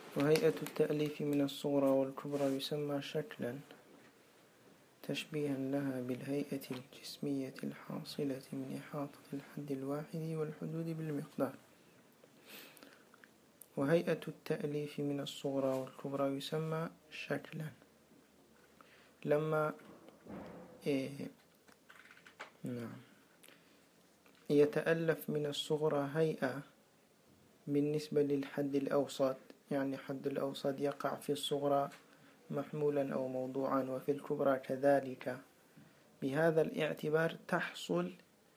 وهيئة التأليف من الصغرى والكبرى يسمى شكلا تشبيها لها بالهيئة الجسمية الحاصلة من إحاطة الحد الواحد والحدود بالمقدار. وهيئة التأليف من الصغرى والكبرى يسمى شكلا لما يتألف من الصغرى هيئة بالنسبة للحد الأوسط، يعني حد الأوسط يقع في الصغرى محمولا أو موضوعا، وفي الكبرى كذلك. بهذا الاعتبار تحصل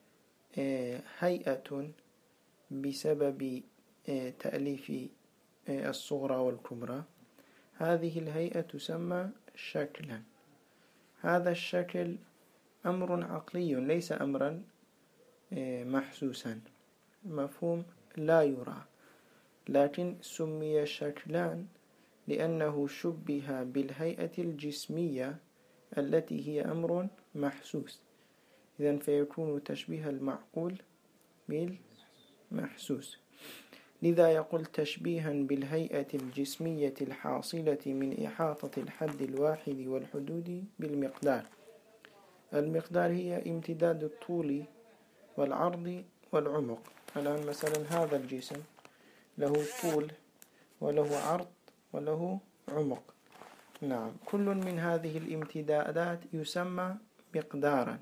هيئة بسبب تأليف الصغرى والكبرى. هذه الهيئة تسمى شكلا. هذا الشكل أمر عقلي ليس أمرا محسوسا، مفهوم لا يرى، لكن سمي شكلان لأنه شبه بالهيئة الجسمية التي هي أمر محسوس، إذن فيكون تشبيه المعقول بالمحسوس. لذا يقول تشبيها بالهيئة الجسمية الحاصلة من إحاطة الحد الواحد والحدود بالمقدار. المقدار هي امتداد الطول والعرض والعمق. الآن مثلا هذا الجسم له طول وله عرض وله عمق، نعم، كل من هذه الامتدادات يسمى مقدارا.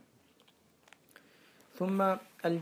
ثم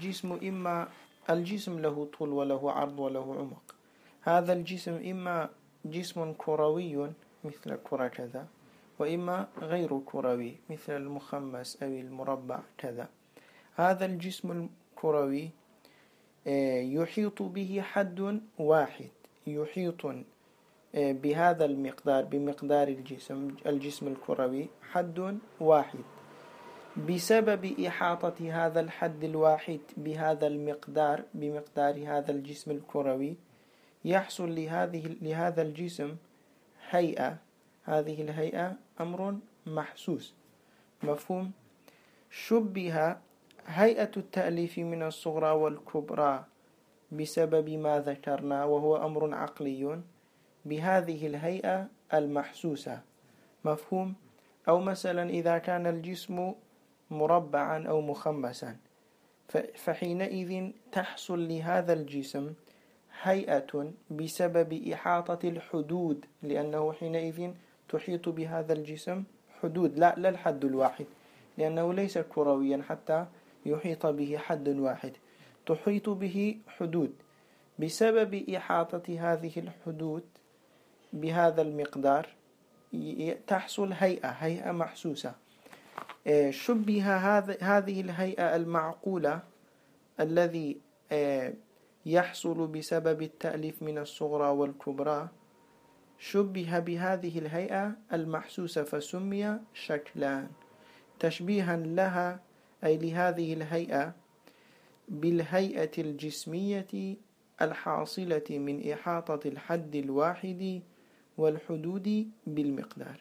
الجسم له طول وله عرض وله عمق. هذا الجسم إما جسم كروي مثل الكرة كذا، وإما غير كروي مثل المخمس أو المربع كذا. هذا الجسم الكروي يحيط به حد واحد، يحيط بهذا المقدار، بمقدار الجسم الكروي حد واحد. بسبب إحاطة هذا الحد الواحد بهذا المقدار، بمقدار هذا الجسم الكروي، يحصل لهذا الجسم هيئة. هذه الهيئة أمر محسوس، مفهوم. شبه هيئة التأليف من الصغرى والكبرى بسبب ما ذكرنا وهو أمر عقلي بهذه الهيئة المحسوسة، مفهوم. أو مثلا إذا كان الجسم مربعا أو مخمسا، فحينئذ تحصل لهذا الجسم هيئة بسبب إحاطة الحدود، لأنه حينئذ تحيط بهذا الجسم حدود، لا الحد الواحد، لأنه ليس كرويا حتى يحيط به حد واحد، تحيط به حدود. بسبب إحاطة هذه الحدود بهذا المقدار تحصل هيئة محسوسة. شبه هذه الهيئة المعقولة الذي يحصل بسبب التأليف من الصغرى والكبرى، شبه بهذه الهيئة المحسوسة فسمي شكلان، تشبيها لها أي لهذه الهيئة بالهيئة الجسمية الحاصلة من إحاطة الحد الواحد والحدود بالمقدار.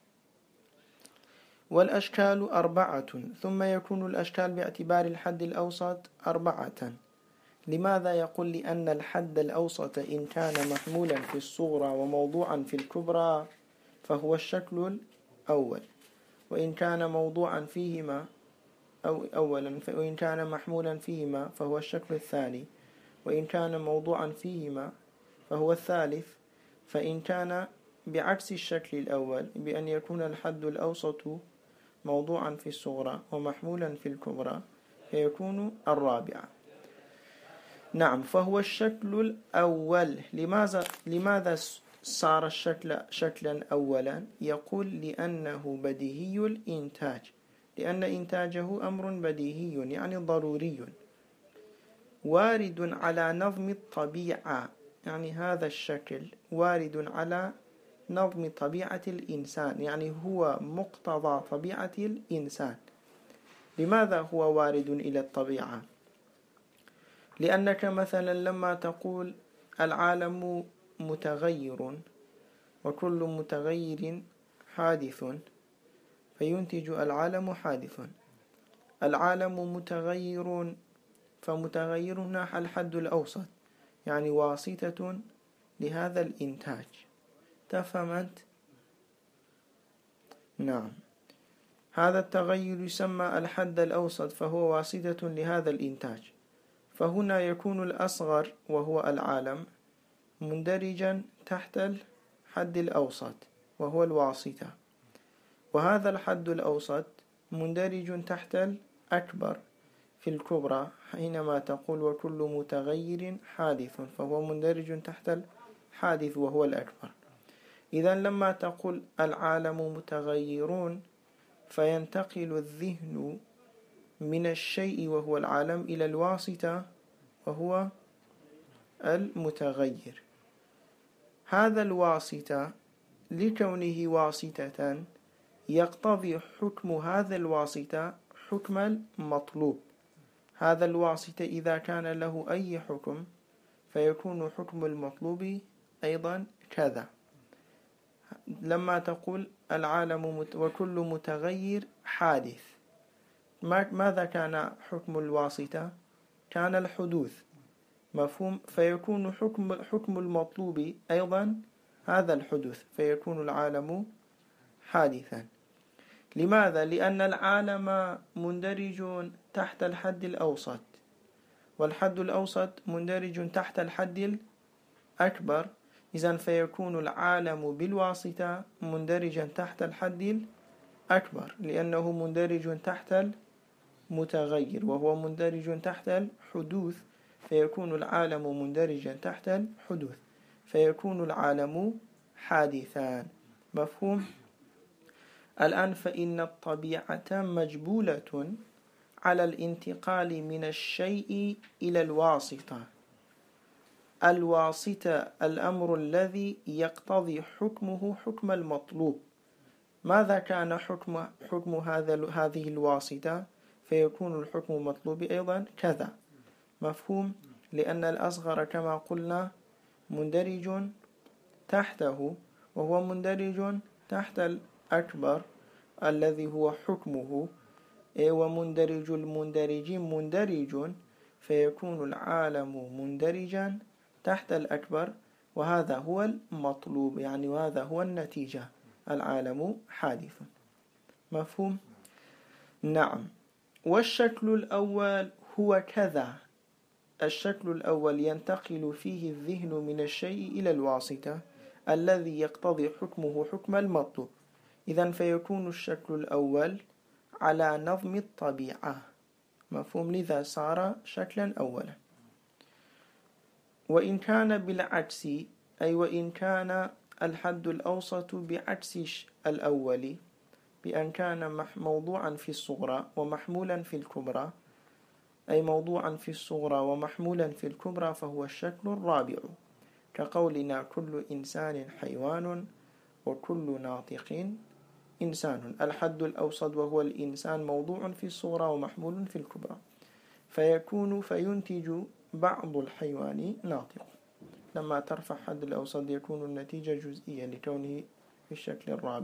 والأشكال 4، ثم يكون الأشكال باعتبار الحد الأوسط 4. لماذا يقول؟ لأن الحد الأوسط إن كان محمولا في الصغرى وموضوعا في الكبرى فهو الشكل الأول، وإن كان موضوعا فيهما وإن كان محمولا فيهما فهو الشكل الثاني، وإن كان موضوعا فيهما فهو الثالث. فإن كان بعكس الشكل الأول بأن يكون الحد الأوسط موضوعا في الصغرى ومحمولا في الكبرى فيكون الرابع. نعم، فهو الشكل الأول. لماذا صار الشكل شكلا أولا؟ يقول لأنه بديهي الإنتاج، لأن إنتاجه أمر بديهي يعني ضروري، وارد على نظم الطبيعة، يعني هذا الشكل وارد على نظم طبيعة الإنسان، يعني هو مقتضى طبيعة الإنسان. لماذا هو وارد إلى الطبيعة؟ لأنك مثلا لما تقول العالم متغير وكل متغير حادث فينتج العالم حادث. العالم متغير، فمتغيرنا الحد الأوسط، يعني واسطة لهذا الإنتاج، تفهم أنت؟ نعم. هذا التغير يسمى الحد الأوسط، فهو واسطة لهذا الإنتاج. فهنا يكون الأصغر وهو العالم مندرجا تحت الحد الأوسط وهو الواسطة، وهذا الحد الأوسط مندرج تحت الأكبر في الكبرى، حينما تقول وكل متغير حادث فهو مندرج تحت الحادث وهو الأكبر. إذا لما تقول العالم متغيرون فينتقل الذهن من الشيء وهو العالم إلى الواسطة وهو المتغير. هذا الواسطة لكونه واسطة يقتضي حكم هذا الواسطة حكم المطلوب. هذا الواسطة إذا كان له أي حكم فيكون حكم المطلوب أيضا كذا. لما تقول العالم وكل متغير حادث، ماذا كان حكم الواسطة؟ كان الحدوث، مفهوم؟ فيكون حكم المطلوب أيضا هذا الحدوث، فيكون العالم حادثا. لماذا؟ لأن العالم مندرج تحت الحد الأوسط، والحد الأوسط مندرج تحت الحد الأكبر، إذن فيكون العالم بالواسطة مندرجا تحت الحد الأكبر، لأنه مندرج تحت المتغير وهو مندرج تحت الحدوث، فيكون العالم مندرجا تحت الحدوث، فيكون العالم حادثا. مفهوم؟ الآن فإن الطبيعة مجبولة على الانتقال من الشيء إلى الواسطة. الواسطة الأمر الذي يقتضي حكمه حكم المطلوب. ماذا كان حكم هذه الواسطة؟ فيكون الحكم المطلوب أيضا كذا. مفهوم؟ لأن الأصغر كما قلنا مندرج تحته، وهو مندرج تحت الأكبر الذي هو حكمه، ومندرج المندرج مندرج، فيكون العالم مندرجا تحت الأكبر، وهذا هو المطلوب، يعني وهذا هو النتيجة، العالم حادث. مفهوم؟ نعم. والشكل الأول هو كذا. الشكل الأول ينتقل فيه الذهن من الشيء إلى الواسطة الذي يقتضي حكمه حكم المطلوب. إذن فيكون الشكل الأول على نظم الطبيعة. مفهوم؟ لذا صار شكلا أولا. وإن كان بالعكس، أي وإن كان الحد الأوسط بعكس الأول، بأن كان موضوعا في الصغرى ومحمولا في الكبرى، أي موضوعا في الصغرى ومحمولا في الكبرى، فهو الشكل الرابع، كقولنا كل إنسان حيوان وكل ناطق إنسان. الحد الأوسط وهو الإنسان موضوع في الصغرى ومحمول في الكبرى، فينتج بعض الحيوان ناطق. لما ترفع حد الأوسط يكون النتيجة جزئية لكونه في الشكل الرابع.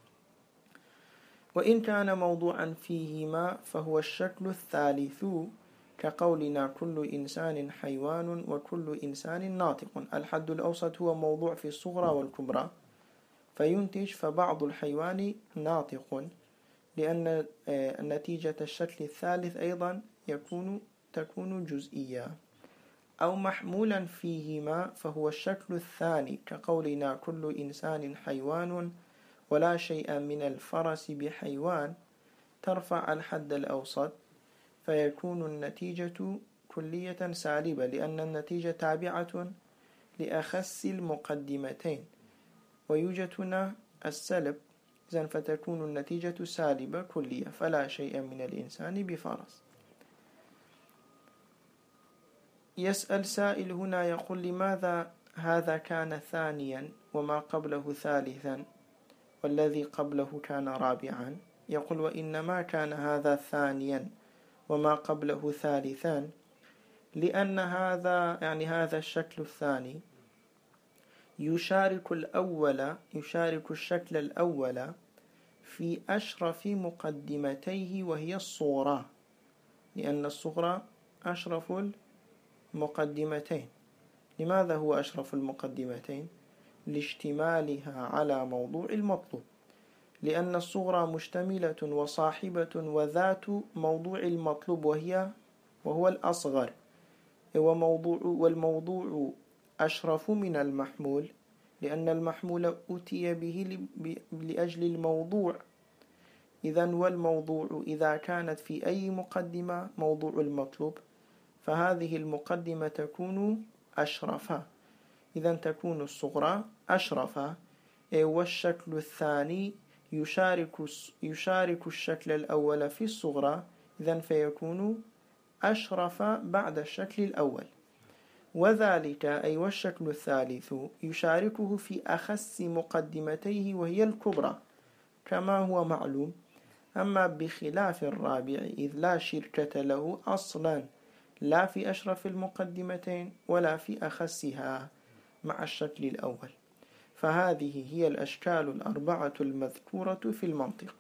وإن كان موضوعا فيهما فهو الشكل الثالث، كقولنا كل إنسان حيوان وكل إنسان ناطق. الحد الأوسط هو موضوع في الصغرى والكبرى، فينتج فبعض الحيوان ناطق، لأن نتيجة الشكل الثالث أيضا تكون جزئية. أو محمولا فيهما فهو الشكل الثاني، كقولنا كل إنسان حيوان ولا شيء من الفرس بحيوان، ترفع الحد الأوسط فيكون النتيجة كلية سالبة، لأن النتيجة تابعة لأخس المقدمتين، ويوجد هنا السلب، إذن فتكون النتيجة سالبة كلية، فلا شيء من الإنسان بفرس. يسأل سائل هنا يقول لماذا هذا كان ثانيا وما قبله ثالثا والذي قبله كان رابعا؟ يقول وإنما كان هذا ثانيا وما قبله ثالثا لأن هذا الشكل الثاني يشارك الشكل الأول في أشرف مقدمتيه، وهي الصورة، لأن الصغرى أشرف المقدمتين. لماذا هو أشرف المقدمتين؟ لاشتمالها على موضوع المطلوب، لأن الصغرى مشتملة وصاحبة وذات موضوع المطلوب وهو الأصغر، والموضوع أشرف من المحمول، لأن المحمول أتي به لأجل الموضوع. إذن والموضوع إذا كانت في أي مقدمة موضوع المطلوب فهذه المقدمة تكون أشرف، إذن تكون الصغرى أشرف. والشكل الثاني يشارك الشكل الأول في الصغرى، إذن فيكون أشرف بعد الشكل الأول. وذلك أي والشكل الثالث يشاركه في أخص مقدمتيه وهي الكبرى كما هو معلوم، أما بخلاف الرابع إذ لا شركة له أصلا لا في أشرف المقدمتين ولا في أخصها مع الشكل الأول. فهذه هي الأشكال الأربعة المذكورة في المنطق.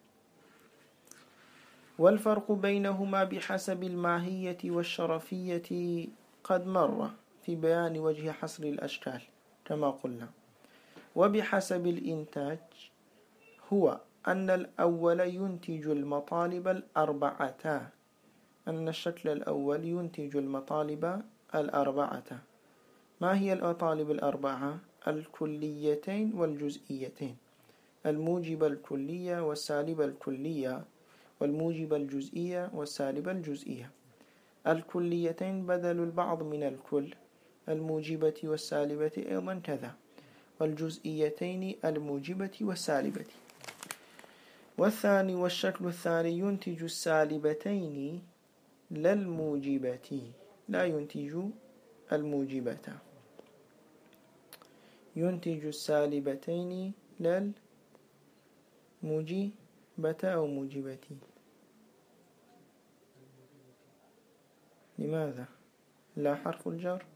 والفرق بينهما بحسب الماهية والشرفية قد مر في بيان وجه حصر الأشكال كما قلنا. وبحسب الإنتاج هو أن الأول ينتج المطالب الأربعة، أن الشكل الأول ينتج المطالب الأربعة. ما هي المطالب الأربعة؟ الكليتين والجزئيتين، الموجب الكلية والسالب الكلية، والموجب الجزئية والسالب الجزئية. الكليتين بدل البعض من الكل، الموجبة والسالبة أيضا كذا، والجزئيتين الموجبة والسالبة. والثاني والشكل الثاني ينتج السالبتين لا الموجبة، لا ينتج الموجبة، ينتج السالبتين لا الموجبة أو موجبة. لماذا؟ لا حرف الجر؟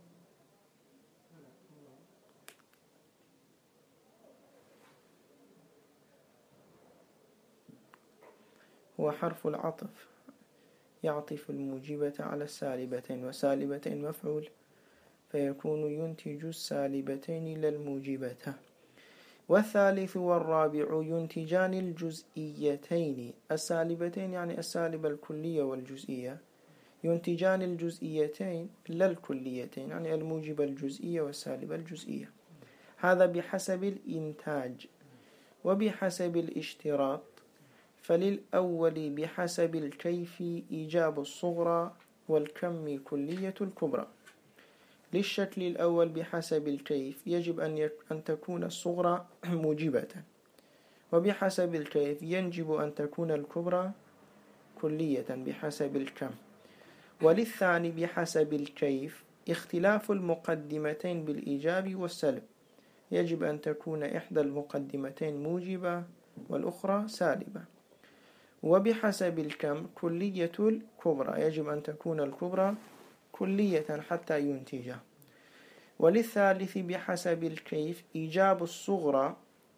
هو حرف العطف يعطف الموجبة على السالبتين، وسالبتين مفعول فيكون ينتج السالبتين للموجبة. والثالث والرابع ينتجان الجزئيتين، السالبتين يعني السالبة الكلية والجزئية، ينتجان الجزئيتين لا الكليتين يعني الموجب الجزئية والسالب الجزئية. هذا بحسب الإنتاج. وبحسب الاشتراط فللأول بحسب الكيف إيجاب الصغرى والكم كلية الكبرى. للشكل الأول بحسب الكيف يجب أن تكون الصغرى موجبة، وبحسب الكيف يجب أن تكون الكبرى كلية بحسب الكم. وللثاني بحسب الكيف اختلاف المقدمتين بالإيجاب والسلب، يجب أن تكون إحدى المقدمتين موجبة والأخرى سالبة. وبحسب الكم كلية الكبرى، يجب أن تكون الكبرى كلية حتى ينتجها. وللثالث بحسب الكيف إيجاب الصغرى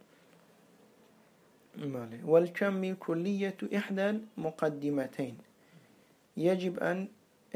والكم كلية إحدى المقدمتين، يجب أن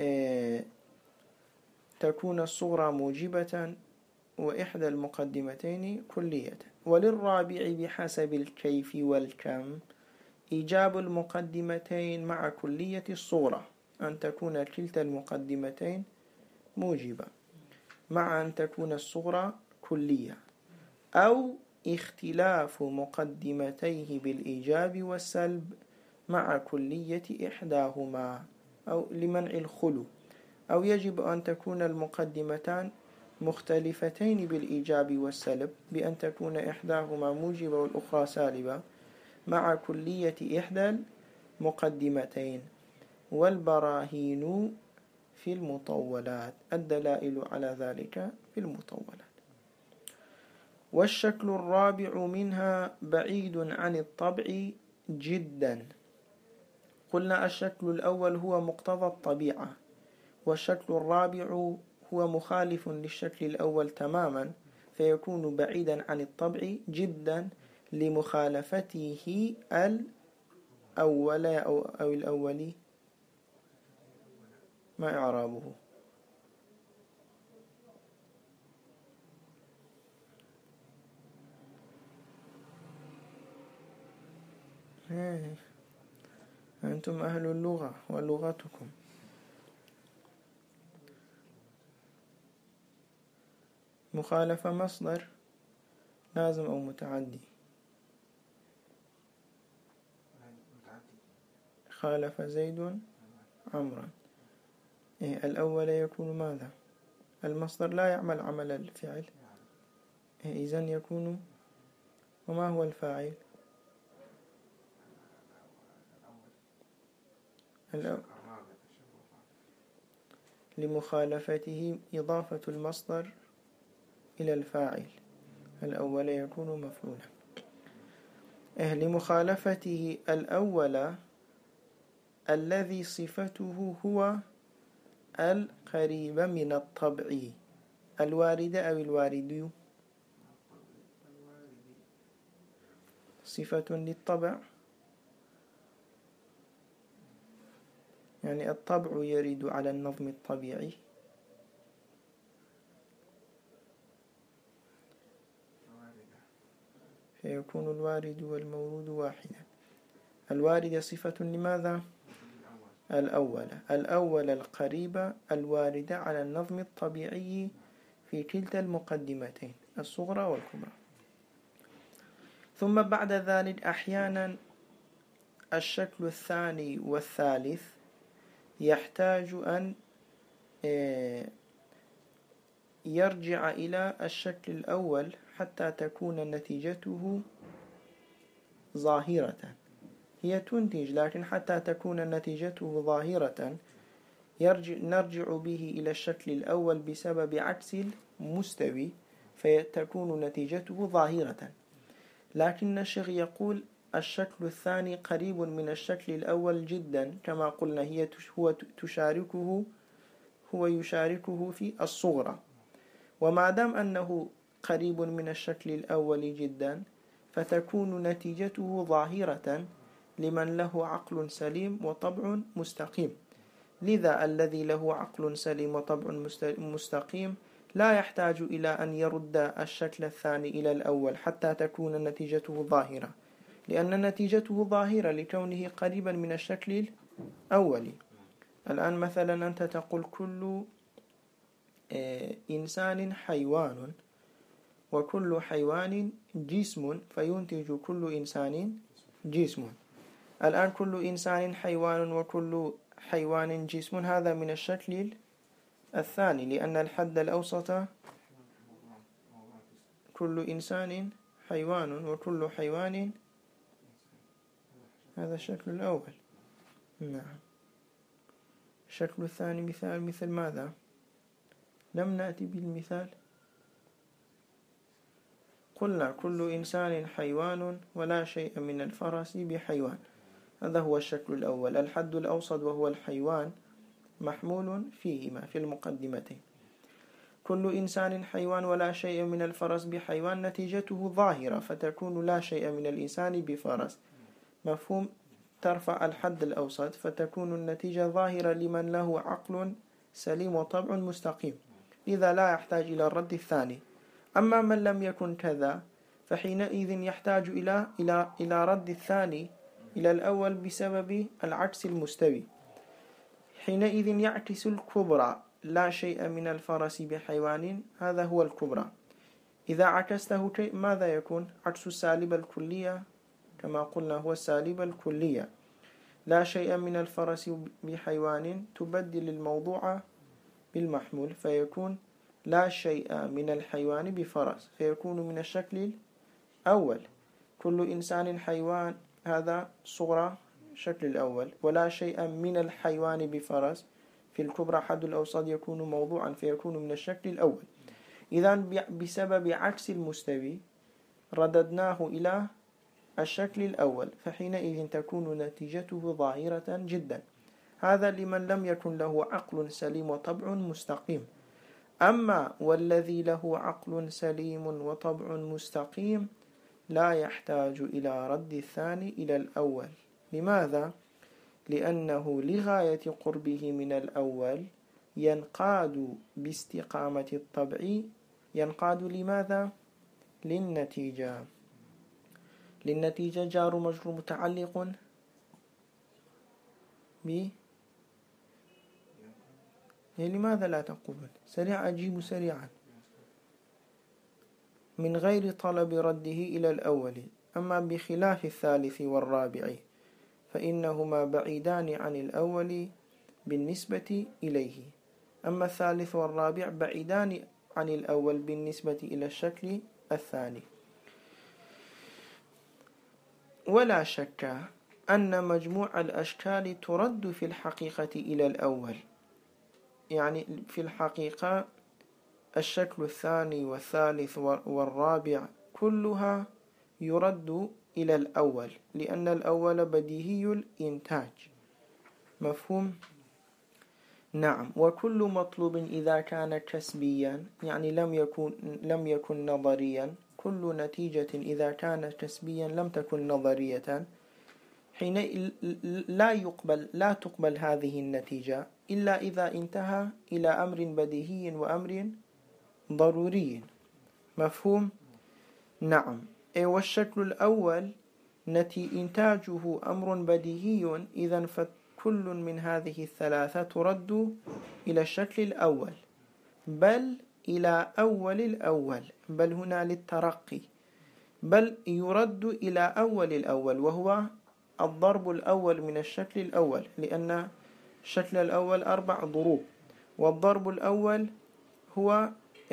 تكون الصغرى موجبة وإحدى المقدمتين كلية. وللرابع بحسب الكيف والكم إيجاب المقدمتين مع كلية الصغرى، أن تكون كلتا المقدمتين موجبة مع أن تكون الصغرى كلية، أو اختلاف مقدمتيه بالإيجاب والسلب مع كلية إحداهما أو لمنع الخلو، أو يجب أن تكون المقدمتان مختلفتين بالإيجاب والسلب بأن تكون إحداهما موجبة والأخرى سالبة مع كلية إحدى المقدمتين. والبراهين في المطولات، الدلائل على ذلك في المطولات. والشكل الرابع منها بعيد عن الطبع جدا. قلنا الشكل الأول هو مقتضى الطبيعة، والشكل الرابع هو مخالف للشكل الأول تماما، فيكون بعيدا عن الطبع جدا لمخالفته الأول أو الأولي. ما إعرابه؟ أنتم أهل اللغة ولغتكم. مخالفة مصدر لازم أو متعدي. خالف زيد عمرا. الأول يكون ماذا؟ المصدر لا يعمل عمل الفعل، إذن يكون. وما هو الفاعل؟ لمخالفته إضافة المصدر إلى الفاعل. الأول يكون مفعولا. لمخالفته الأول الذي صفته هو القريب من الطبع، الوارد أو الوارد صفة للطبع، يعني الطبع يرد على النظم الطبيعي. فيكون الوارد والمورود واحدا. الوارد صفة لماذا؟ الأول القريبة الواردة على النظم الطبيعي في كلتا المقدمتين الصغرى والكبرى. ثم بعد ذلك أحيانا الشكل الثاني والثالث يحتاج أن يرجع إلى الشكل الأول حتى تكون نتيجته ظاهرة. هي تنتج، لكن حتى تكون نتيجته ظاهرة نرجع به إلى الشكل الأول بسبب عكس المستوي فتكون نتيجته ظاهرة. لكن الشيخ يقول الشكل الثاني قريب من الشكل الأول جدا، كما قلنا هو يشاركه في الصغرى. وما دام أنه قريب من الشكل الأول جدا فتكون نتيجته ظاهرة لمن له عقل سليم وطبع مستقيم. لذا الذي له عقل سليم وطبع مستقيم لا يحتاج إلى أن يرد الشكل الثاني إلى الأول حتى تكون نتيجته ظاهرة، لأن نتيجته ظاهرة لكونه قريبا من الشكل الأول. الآن مثلا أنت تقول كل إنسان حيوان، وكل حيوان جسم، فينتج كل إنسان جسم. الآن كل إنسان حيوان وكل حيوان جسم، هذا من الشكل الثاني، لأن الحد الأوسط كل إنسان حيوان وكل حيوان، هذا الشكل الأول. نعم. الشكل الثاني مثل ماذا؟ لم نأتي بالمثال. قلنا كل إنسان حيوان ولا شيء من الفرس بحيوان، هذا هو الشكل الأول. الحد الأوسط وهو الحيوان محمول فيهما في المقدمتين. كل إنسان حيوان ولا شيء من الفرس بحيوان نتيجته ظاهرة، فتكون لا شيء من الإنسان بفرس. مفهوم؟ ترفع الحد الأوسط فتكون النتيجة ظاهرة لمن له عقل سليم وطبع مستقيم، لذا لا يحتاج إلى الرد الثاني. أما من لم يكن كذا فحينئذ يحتاج إلى رد الثاني إلى الأول بسبب العكس المستوي. حينئذ يعكس الكبرى، لا شيء من الفرس بحيوان، هذا هو الكبرى. إذا عكسته ماذا يكون؟ عكس السالب الكلية، كما قلنا هو السالب الكلية. لا شيء من الفرس بحيوان تبدل الموضوع بالمحمول فيكون لا شيء من الحيوان بفرس، فيكون من الشكل الأول. كل إنسان حيوان، هذا صغرى الشكل الأول. ولا شيء من الحيوان بفرس في الكبرى حد الأوسط يكون موضوعا فيكون من الشكل الأول. إذن بسبب عكس المستوي رددناه إلى الشكل الأول، فحينئذ تكون نتيجته ظاهرة جدا. هذا لمن لم يكن له عقل سليم وطبع مستقيم. أما والذي له عقل سليم وطبع مستقيم لا يحتاج إلى رد الثاني إلى الأول. لماذا؟ لأنه لغاية قربه من الأول ينقاد باستقامة الطبع. ينقاد لماذا؟ للنتيجة. للنتيجة جار مجرور متعلق ب لماذا لا تقول سريع؟ أجيب سريعا. من غير طلب رده إلى الأول. أما بخلاف الثالث والرابع فإنهما بعيدان عن الأول بالنسبة إليه. أما الثالث والرابع بعيدان عن الأول بالنسبة إلى الشكل الثاني. ولا شك أن مجموع الأشكال ترد في الحقيقة إلى الأول. يعني في الحقيقة الشكل الثاني والثالث والرابع كلها يرد إلى الأول، لأن الأول بديهي الإنتاج. مفهوم؟ نعم. وكل مطلوب إذا كان كسبيا، يعني لم يكن نظريا، كل نتيجة إذا كانت كسبيا لم تكن نظرية، حين لا تقبل هذه النتيجة إلا إذا انتهى إلى أمر بديهي وأمر ضروري. مفهوم؟ نعم. والشكل الأول إنتاجه أمر بديهي، إذن فكل من هذه الثلاثة ترد إلى الشكل الأول، بل إلى أول الأول، بل هنا للترقي، بل يرد إلى أول الأول، وهو الضرب الأول من الشكل الأول، لأن الشكل الأول 4 ضروب، والضرب الأول هو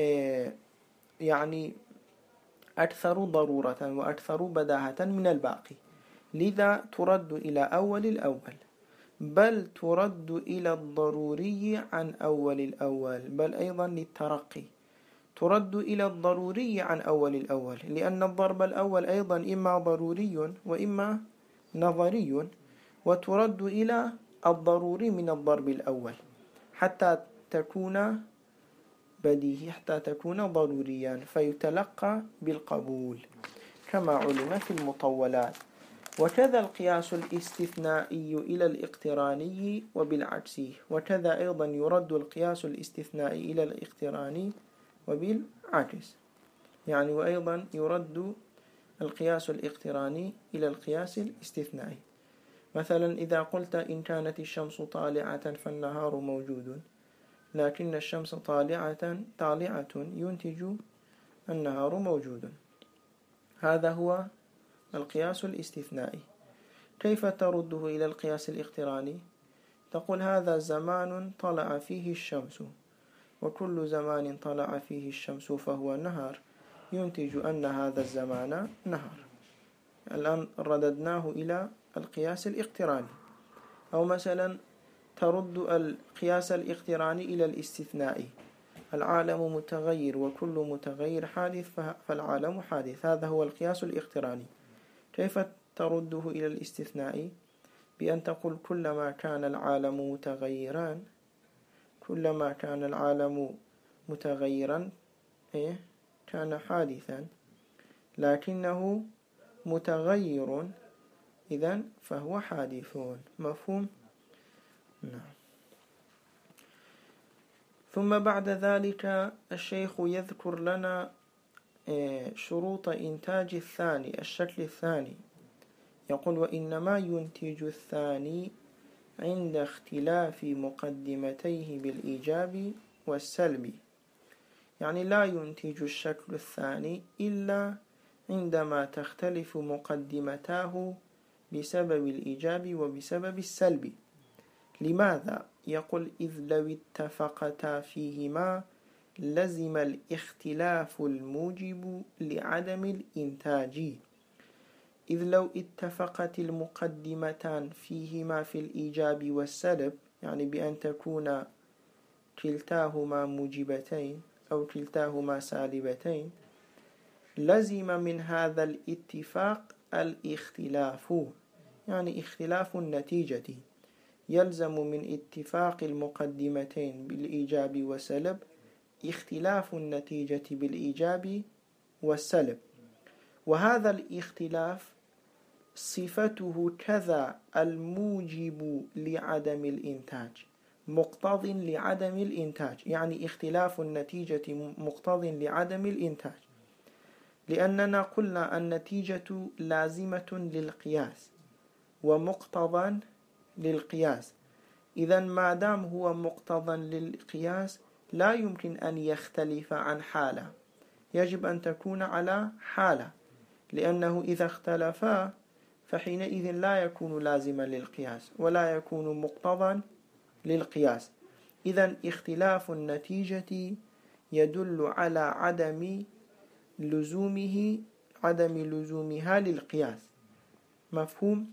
يعني أكثر ضرورة وأكثر بداهة من الباقي، لذا ترد إلى أول الأول، بل ترد إلى الضروري عن أول الأول، بل أيضا للترقي ترد إلى الضروري عن أول الأول، لأن الضرب الأول أيضا إما ضروري وإما نظري، وترد إلى الضروري من الضرب الأول حتى تكون بديهي، حتى تكون ضروريا، فيتلقى بالقبول كما علم في المطولات. وكذا القياس الاستثنائي إلى الاقتراني وبالعكس، وكذا أيضا يرد القياس الاستثنائي إلى الاقتراني وبالعكس، يعني وأيضا يرد القياس الاقتراني إلى القياس الاستثنائي. مثلا إذا قلت إن كانت الشمس طالعة فالنهار موجود، لكن الشمس طالعة ينتج النهار موجود، هذا هو القياس الاستثنائي. كيف ترده إلى القياس الاقتراني؟ تقول هذا زمان طلع فيه الشمس، وكل زمان طلع فيه الشمس فهو نهار، ينتج أن هذا الزمان نهار. الآن رددناه إلى القياس الاقتراني. أو مثلا ترد القياس الاقتراني إلى الاستثنائي، العالم متغير وكل متغير حادث فالعالم حادث، هذا هو القياس الاقتراني. كيف ترده إلى الاستثنائي؟ بأن تقول كلما كان العالم متغيرا، كلما كان العالم متغيرا كان حادثا، لكنه متغير إذن فهو حادث. مفهوم؟ نعم. ثم بعد ذلك الشيخ يذكر لنا شروط إنتاج الثاني، الشكل الثاني. يقول وإنما ينتج الثاني عند اختلاف مقدمتيه بالإيجاب والسلب، يعني لا ينتج الشكل الثاني إلا عندما تختلف مقدمتاه بسبب الإيجاب وبسبب السلب. لماذا؟ يقول إذ لو اتفقتا فيهما لزم الاختلاف الموجب لعدم الإنتاج. إذ لو اتفقت المقدمتان فيهما في الإيجاب والسلب، يعني بأن تكون كلتاهما موجبتين أو كلتاهما سالبتين، لزم من هذا الاتفاق الاختلاف، يعني اختلاف النتيجة، يلزم من اتفاق المقدمتين بالإيجاب والسلب اختلاف النتيجة بالإيجاب والسلب. وهذا الاختلاف صفته كذا الموجب لعدم الإنتاج، مقتض لعدم الإنتاج، يعني اختلاف النتيجة مقتض لعدم الإنتاج. لأننا قلنا النتيجة لازمة للقياس ومقتضى للقياس. إذا ما دام هو مقتضى للقياس لا يمكن أن يختلف عن حالة، يجب أن تكون على حالة، لأنه إذا اختلفا فحينئذ لا يكون لازما للقياس ولا يكون مقتضى للقياس. إذا اختلاف النتيجة يدل على عدم لزومها للقياس. مفهوم؟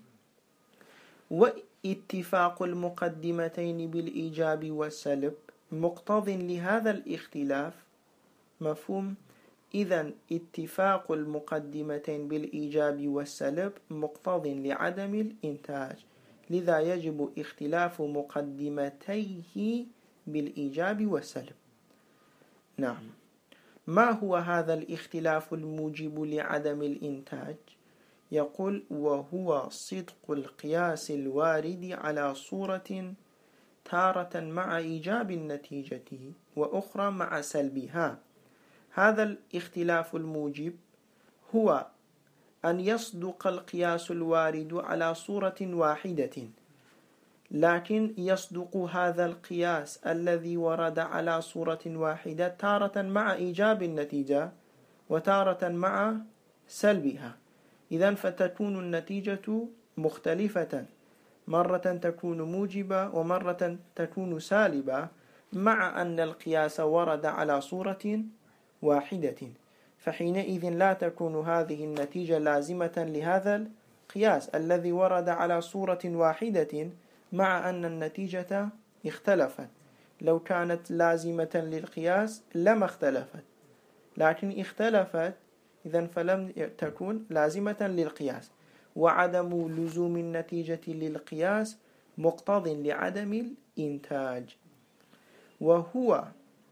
واتفاق المقدمتين بالإيجاب والسلب مقتض لهذا الاختلاف. مفهوم؟ إذن اتفاق المقدمتين بالإيجاب والسلب مقتض لعدم الإنتاج، لذا يجب اختلاف مقدمتيه بالإيجاب والسلب. نعم. ما هو هذا الاختلاف الموجب لعدم الإنتاج؟ يقول: وهو صدق القياس الوارد على صورة تارة مع إيجاب النتيجة وأخرى مع سلبها. هذا الاختلاف الموجب هو أن يصدق القياس الوارد على صورة واحدة، لكن يصدق هذا القياس الذي ورد على صورة واحدة تارة مع إيجاب النتيجة وتارة مع سلبها. إذن فتكون النتيجة مختلفة، مرة تكون موجبة ومرة تكون سالبة، مع أن القياس ورد على صورة واحدة، فحينئذ لا تكون هذه النتيجة لازمة لهذا القياس الذي ورد على صورة واحدة، مع أن النتيجة اختلفت. لو كانت لازمة للقياس لما اختلفت، لكن اختلفت، إذن فلم تكون لازمة للقياس. وعدم لزوم النتيجة للقياس مقتض لعدم الإنتاج، وهو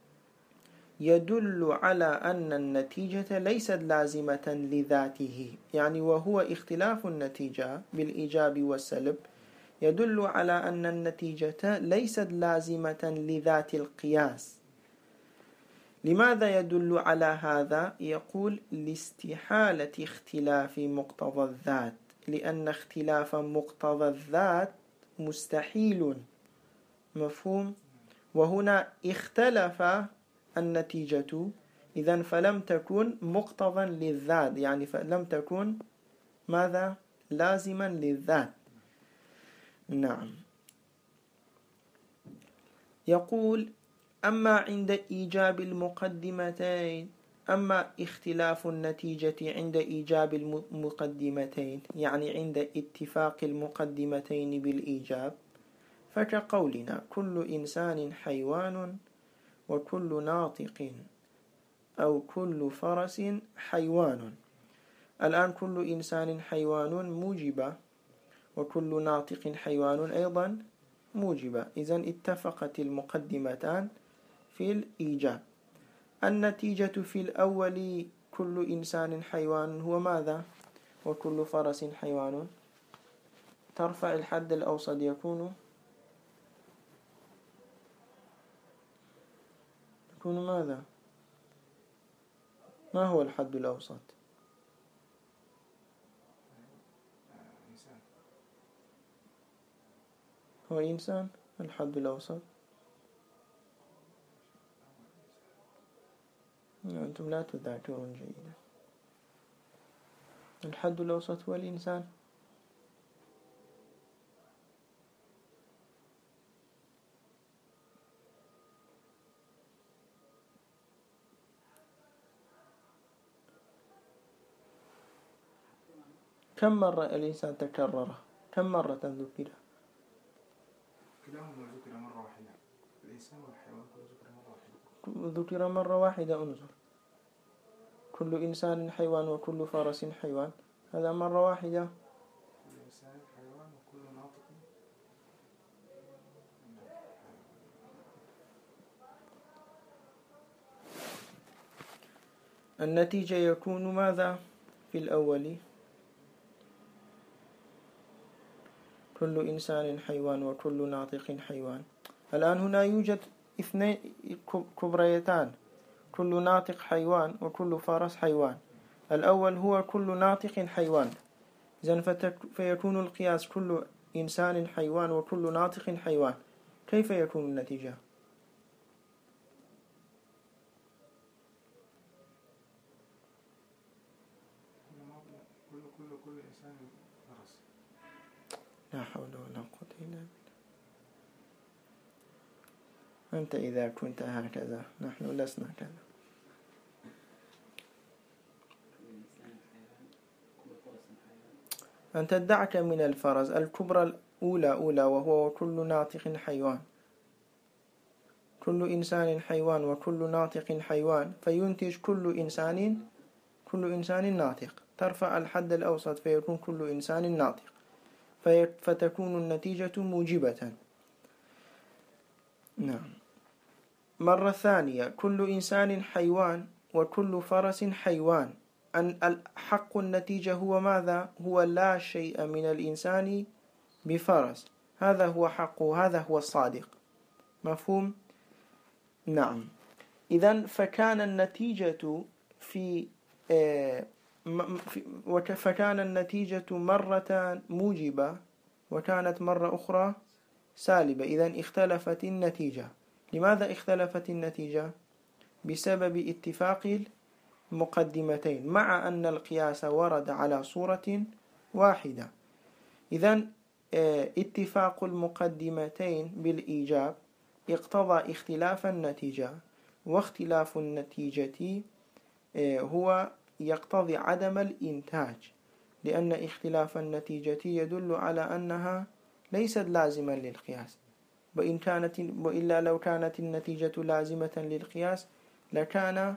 يدل على أن النتيجة ليست لازمة لذاته. يعني وهو اختلاف النتيجة بالإيجاب والسلب يدل على أن النتيجة ليست لازمة لذات القياس. لماذا يدل على هذا؟ يقول: لاستحالة اختلاف مقتضى الذات، لأن اختلاف مقتضى الذات مستحيل. مفهوم؟ وهنا اختلف النتيجة، إذن فلم تكن مقتضى للذات، يعني فلم تكن ماذا؟ لازما للذات. نعم. يقول: أما عند إيجاب المقدمتين، أما اختلاف النتيجة عند إيجاب المقدمتين، يعني عند اتفاق المقدمتين بالإيجاب، فكقولنا: كل إنسان حيوان وكل ناطق، أو كل فرس حيوان. الآن كل إنسان حيوان موجبة، وكل ناطق حيوان أيضا موجبة، إذن اتفقت المقدمتان في الإيجاب. النتيجة في الأول كل إنسان حيوان هو ماذا؟ وكل فرس حيوان. ترفع الحد الأوسط يكون ماذا؟ ما هو الحد الأوسط؟ هو إنسان. الحد الأوسط أنتم لا تذاكرون جيدا. الحد الأوسط هو الإنسان. كم مرة الإنسان تكرر؟ كم مرة ذكر؟ كلاهما ذكر مرة واحدة. الإنسان والحيوان ذكر مرة واحدة. ذكر مرة واحدة. انظر: كل إنسان حيوان وكل فرس حيوان، هذا مرة واحدة. الإنسان حيوان وكل ناطق. النتيجة يكون ماذا في الأول؟ كل إنسان حيوان وكل ناطق حيوان. الآن هنا يوجد اثنين كبريتان: كل ناطق حيوان وكل فرس حيوان. الأول هو كل ناطق حيوان، إذن فيكون القياس كل إنسان حيوان وكل ناطق حيوان. كيف يكون النتيجة؟ كل إنسان فرس. لا حول ولا قوة إلا بالله. أنت إذا كنت هكذا نحن لسنا كذا. أنت دعك من الفرس الكبرى الأولى وهو كل ناطق حيوان، كل إنسان حيوان وكل ناطق حيوان، فينتج كل إنسان ناطق، ترفع الحد الأوسط فيكون كل إنسان ناطق، فتكون النتيجة موجبة. نعم. مرة ثانية كل إنسان حيوان وكل فرس حيوان، أن الحق النتيجة هو ماذا؟ هو لا شيء من الإنسان بفرس، هذا هو حقه، هذا هو الصادق. مفهوم؟ نعم. إذن فكان النتيجة فكان النتيجة مرة موجبة وكانت مرة أخرى سالبة، إذن اختلفت النتيجة. لماذا اختلفت النتيجة؟ بسبب اتفاق المقدمتين، مع أن القياس ورد على صورة واحدة. إذن اتفاق المقدمتين بالإيجاب اقتضى اختلاف النتيجة، واختلاف النتيجة هو يقتضي عدم الإنتاج، لأن اختلاف النتيجة يدل على أنها ليست لازما للقياس، وإلا لو كانت النتيجة لازمة للقياس لكان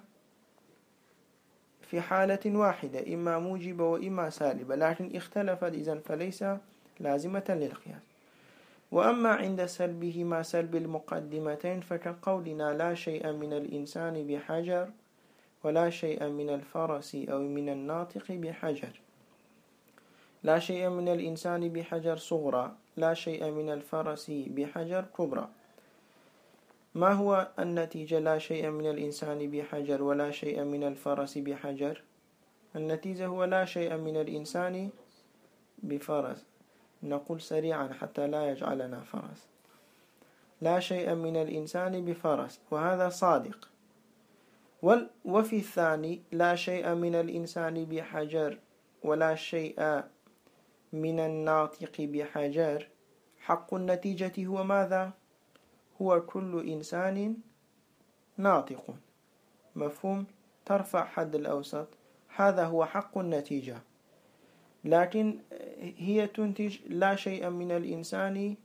في حالة واحدة إما موجبة وإما سالبة، لكن اختلفت إذن فليس لازمة للقياس. وأما عند سلبهما سلب المقدمتين فكقولنا لا شيء من الإنسان بحجر ولا شيء من الفرس أو من الناطق بحجر. لا شيء من الإنسان بحجر صغرى، لا شيء من الفرس بحجر كبرى. ما هو النتيجة لا شيء من الإنسان بحجر ولا شيء من الفرس بحجر؟ النتيجة هو لا شيء من الإنسان بفرس. نقول سريعا حتى لا يجعلنا فرس. لا شيء من الإنسان بفرس، وهذا صادق. وفي الثاني لا شيء من الإنسان بحجر ولا شيء من الناطق بحجر، حق النتيجة هو ماذا؟ هو كل إنسان ناطق. مفهوم؟ ترفع حد الأوسط، هذا هو حق النتيجة. لكن هي تنتج لا شيء من الإنسان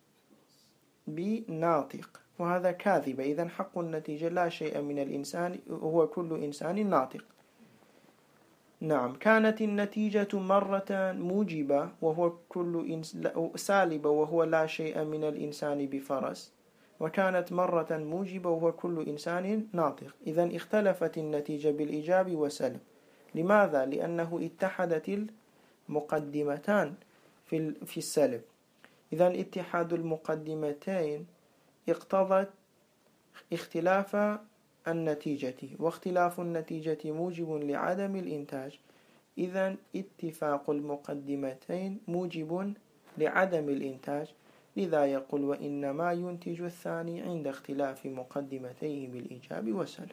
بناطق، وهذا كاذب. إذن حق النتيجة لا شيء من الإنسان هو كل إنسان ناطق. نعم. كانت النتيجة مرة موجبة وهو سالبة وهو لا شيء من الإنسان بفرس، وكانت مرة موجبة وهو كل إنسان ناطق. إذن اختلفت النتيجة بالإيجاب والسلب. لماذا؟ لأنه اتحدت المقدمتان في السلب. إذن اتحاد المقدمتين اقتضت اختلاف النتيجة، واختلاف النتيجة موجب لعدم الإنتاج. إذن اتفاق المقدمتين موجب لعدم الإنتاج، لذا يقول وإنما ينتج الثاني عند اختلاف مقدمتيه بالإيجاب والسلب.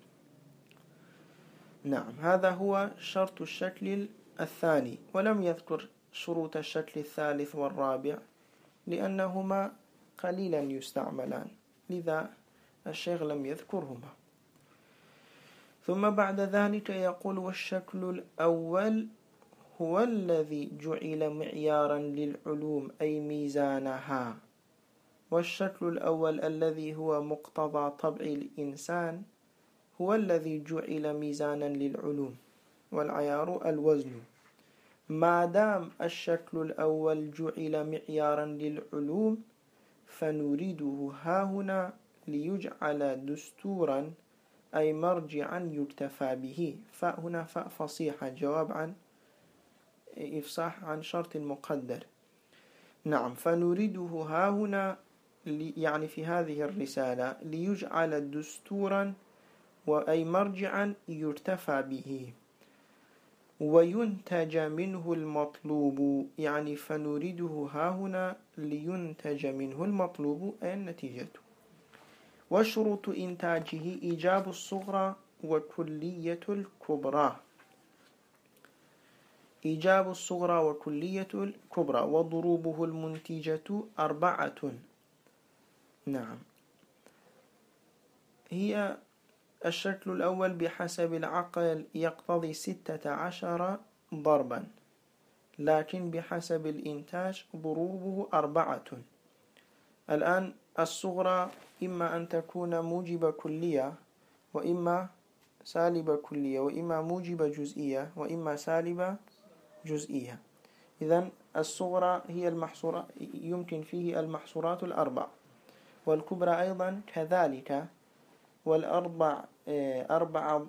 نعم. هذا هو شرط الشكل الثاني، ولم يذكر شروط الشكل الثالث والرابع لأنهما قليلا يستعملان، لذا الشيخ لم يذكرهما. ثم بعد ذلك يقول والشكل الأول هو الذي جعل معيارا للعلوم أي ميزانها. والشكل الأول الذي هو مقتضى طبع الإنسان هو الذي جعل ميزانا للعلوم، والعيار الوزن. ما دام الشكل الأول جعل معيارا للعلوم فنريده هاهنا ليجعل دستورا أي مرجعا يكتفى به. فهنا فاء فصيحة جواب عن إفصاح عن شرط مقدر. نعم. فنريده هاهنا يعني في هذه الرسالة ليجعل دستورا أي مرجعا يكتفى به. وينتج منه المطلوب، يعني فنريده ها هنا لينتج منه المطلوب أي النتيجة. وشروط إنتاجه إيجاب الصغرى وكلية الكبرى. إيجاب الصغرى وكلية الكبرى. وضروبه المنتجة 4. نعم، هي الشكل الأول بحسب العقل يقتضي 16 ضربا، لكن بحسب الإنتاج ضروبه 4. الآن الصغرى إما أن تكون موجبة كلية، وإما سالبة كلية، وإما موجبة جزئية، وإما سالبة جزئية. إذن الصغرى هي المحصورة، يمكن فيه المحصورات الأربع، والكبرى أيضا كذلك. والأربع 4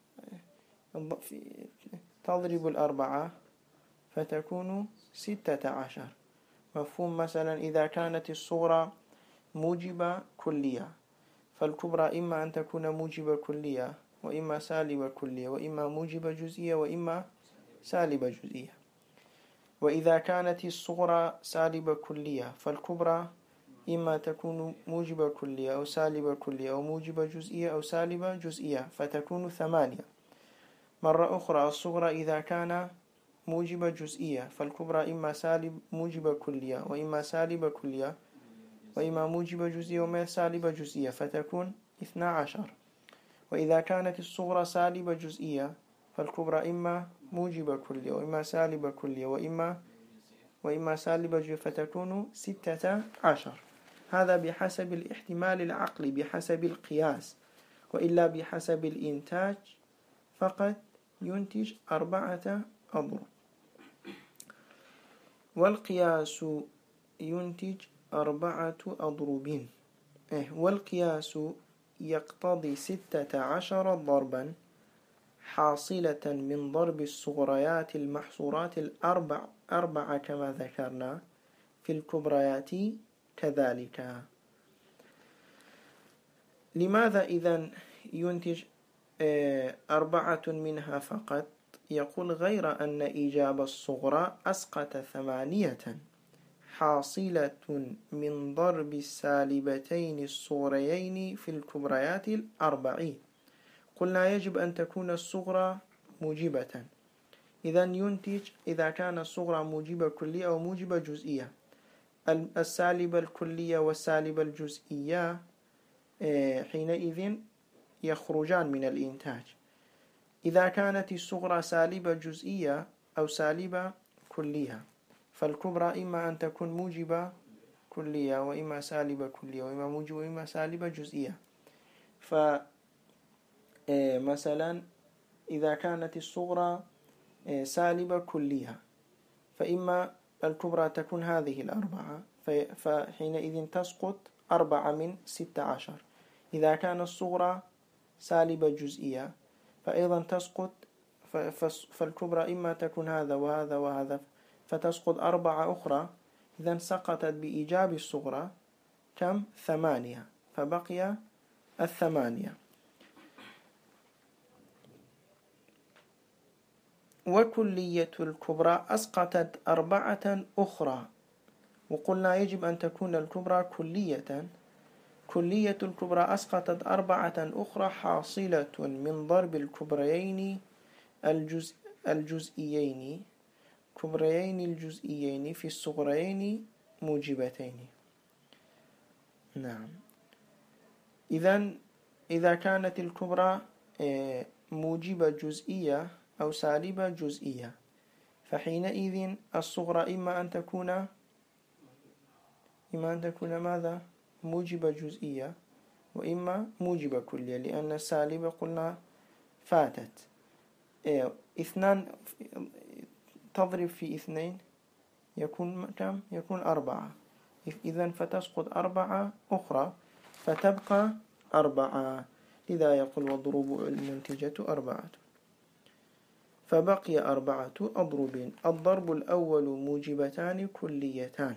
تضرب 4 فتكون 16. مفهوم؟ مثلا إذا كانت الصغرى موجبة كلية، فالكبرى إما أن تكون موجبة كلية، وإما سالبة كلية، وإما موجبة جزئية، وإما سالبة جزئية. وإذا كانت الصغرى سالبة كلية، فالكبرى إما تكون موجبة كلية أو سالبة كلية أو موجبة جزئية أو سالبة جزئية، فتكون 8. مرة أخرى الصغرى إذا كان موجبة جزئية، فالكبرى إما موجبة كلية، وإما سالبة كلية، وإما موجبة جزئية، وإما سالبة جزئية، فتكون 12. وإذا كانت الصغرى سالبة جزئية، فالكبرى إما موجبة كلية، وإما سالبة كلية، وإما سالبة جزئية، فتكون 16. هذا بحسب الاحتمال العقلي، بحسب القياس. وإلا بحسب الإنتاج فقط ينتج 4 أضرب. والقياس ينتج 4 أضرب. والقياس يقتضي 16 ضربا حاصلة من ضرب الصغريات المحصورات الأربع كما ذكرنا، في الكبريات كذلك. لماذا إذن ينتج 4 منها فقط؟ يقول غير أن إيجاب الصغرى أسقط 8 حاصلة من ضرب السالبتين الصغريين في الكبريات ال4. قلنا يجب أن تكون الصغرى موجبة، إذن ينتج إذا كان الصغرى موجبة كلية أو موجبة جزئية. السالبة الكلية والسالبة الجزئية حينئذ يخرجان من الإنتاج. إذا كانت الصغرى سالبة جزئية أو سالبة كلية، فالكبرى إما أن تكون موجبة كلية، وإما سالبة كلية، وإما موجبة، وإما سالبة جزئية. فمثلا إذا كانت الصغرى سالبة كلية، فإما الكبرى تكون هذه 4، فحينئذ تسقط 4 من 16. إذا كان الصغرى سالبة جزئية، فأيضا تسقط، فالكبرى إما تكون هذا وهذا وهذا، فتسقط 4 أخرى. إذن سقطت بإيجاب الصغرى كم؟ 8، فبقي 8. وكلية الكبرى أسقطت 4 أخرى، وقلنا يجب أن تكون الكبرى كلية. كلية الكبرى أسقطت 4 أخرى حاصلة من ضرب الكبريين الجزئيين في الصغريين موجبتين. نعم، إذا كانت الكبرى موجبة جزئية أو سالبة جزئية، فحينئذ الصغرى إما أن تكون ماذا؟ موجبة جزئية، وإما موجبة كلية، لأن السالبة قلنا فاتت. 2 تضرب في 2 يكون كم؟ يكون 4. إذن فتسقط 4 أخرى، فتبقى 4. لذا يقول وضروب المنتجة 4. فبقي 4 أضرب. الضرب الأول موجبتان كليتان،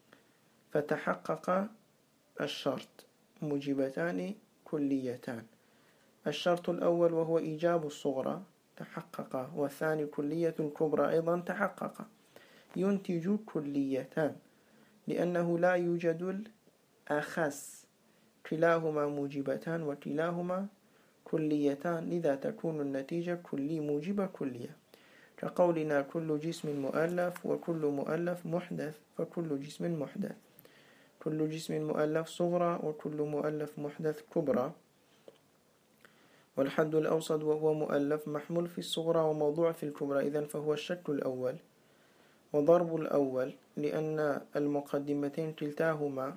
فتحقق الشرط موجبتان كليتان. الشرط الأول وهو إيجاب الصغرى تحقق. والثاني كلية الكبرى أيضا تحقق. ينتج كليتان لأنه لا يوجد الأخس، كلاهما موجبتان وكلاهما كليتان، لذا تكون النتيجة كلي موجبة كلية. كقولنا كل جسم مؤلف وكل مؤلف محدث، فكل جسم محدث. كل جسم مؤلف صغرى وكل مؤلف محدث كبرى. والحد الأوسط وهو مؤلف محمول في الصغرى وموضوع في الكبرى، إذن فهو الشك الأول. وضرب الأول لأن المقدمتين كلتاهما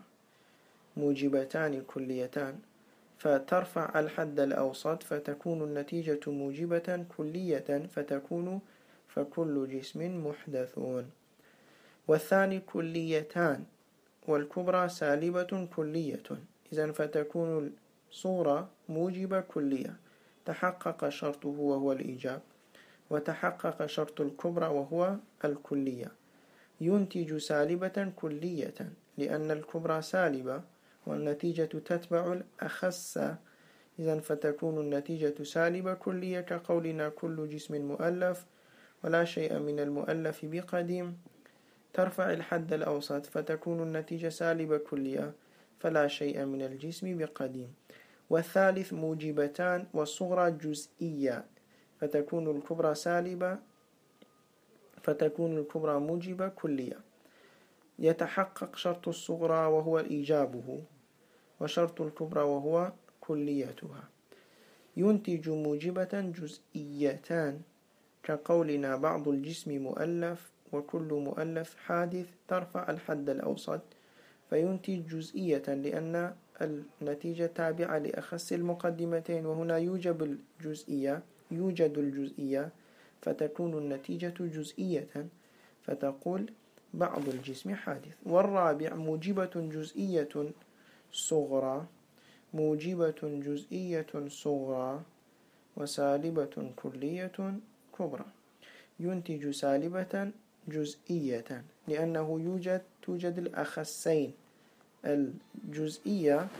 موجبتان كليتان، فترفع الحد الأوسط فتكون النتيجة موجبة كلية، فتكون فكل جسم محدثون. والثاني كليتان والكبرى سالبة كلية، إذن فتكون الصورة موجبة كلية، تحقق شرطه وهو الإيجاب، وتحقق شرط الكبرى وهو الكلية. ينتج سالبة كلية لأن الكبرى سالبة والنتيجة تتبع الأخس، إذن فتكون النتيجة سالبة كلية. كقولنا كل جسم مؤلف ولا شيء من المؤلف بقديم، ترفع الحد الأوسط فتكون النتيجة سالبة كلية، فلا شيء من الجسم بقديم. والثالث موجبتان والصغرى جزئية، فتكون الكبرى سالبة، فتكون الكبرى موجبة كلية. يتحقق شرط الصغرى وهو إيجابه، وشرط الكبرى وهو كليتها. ينتج موجبة جزئيتان، كقولنا بعض الجسم مؤلف وكل مؤلف حادث، ترفع الحد الأوسط فينتج جزئية لأن النتيجة تابعة لأخس المقدمتين، وهنا يوجد الجزئية فتكون النتيجة جزئية، فتقول بعض الجسم حادث. والرابع موجبة جزئية صغرى، موجبة جزئية صغرى وسالبة كلية كبرى. ينتج سالبة جزئية لأنه توجد الأخسين، الجزئية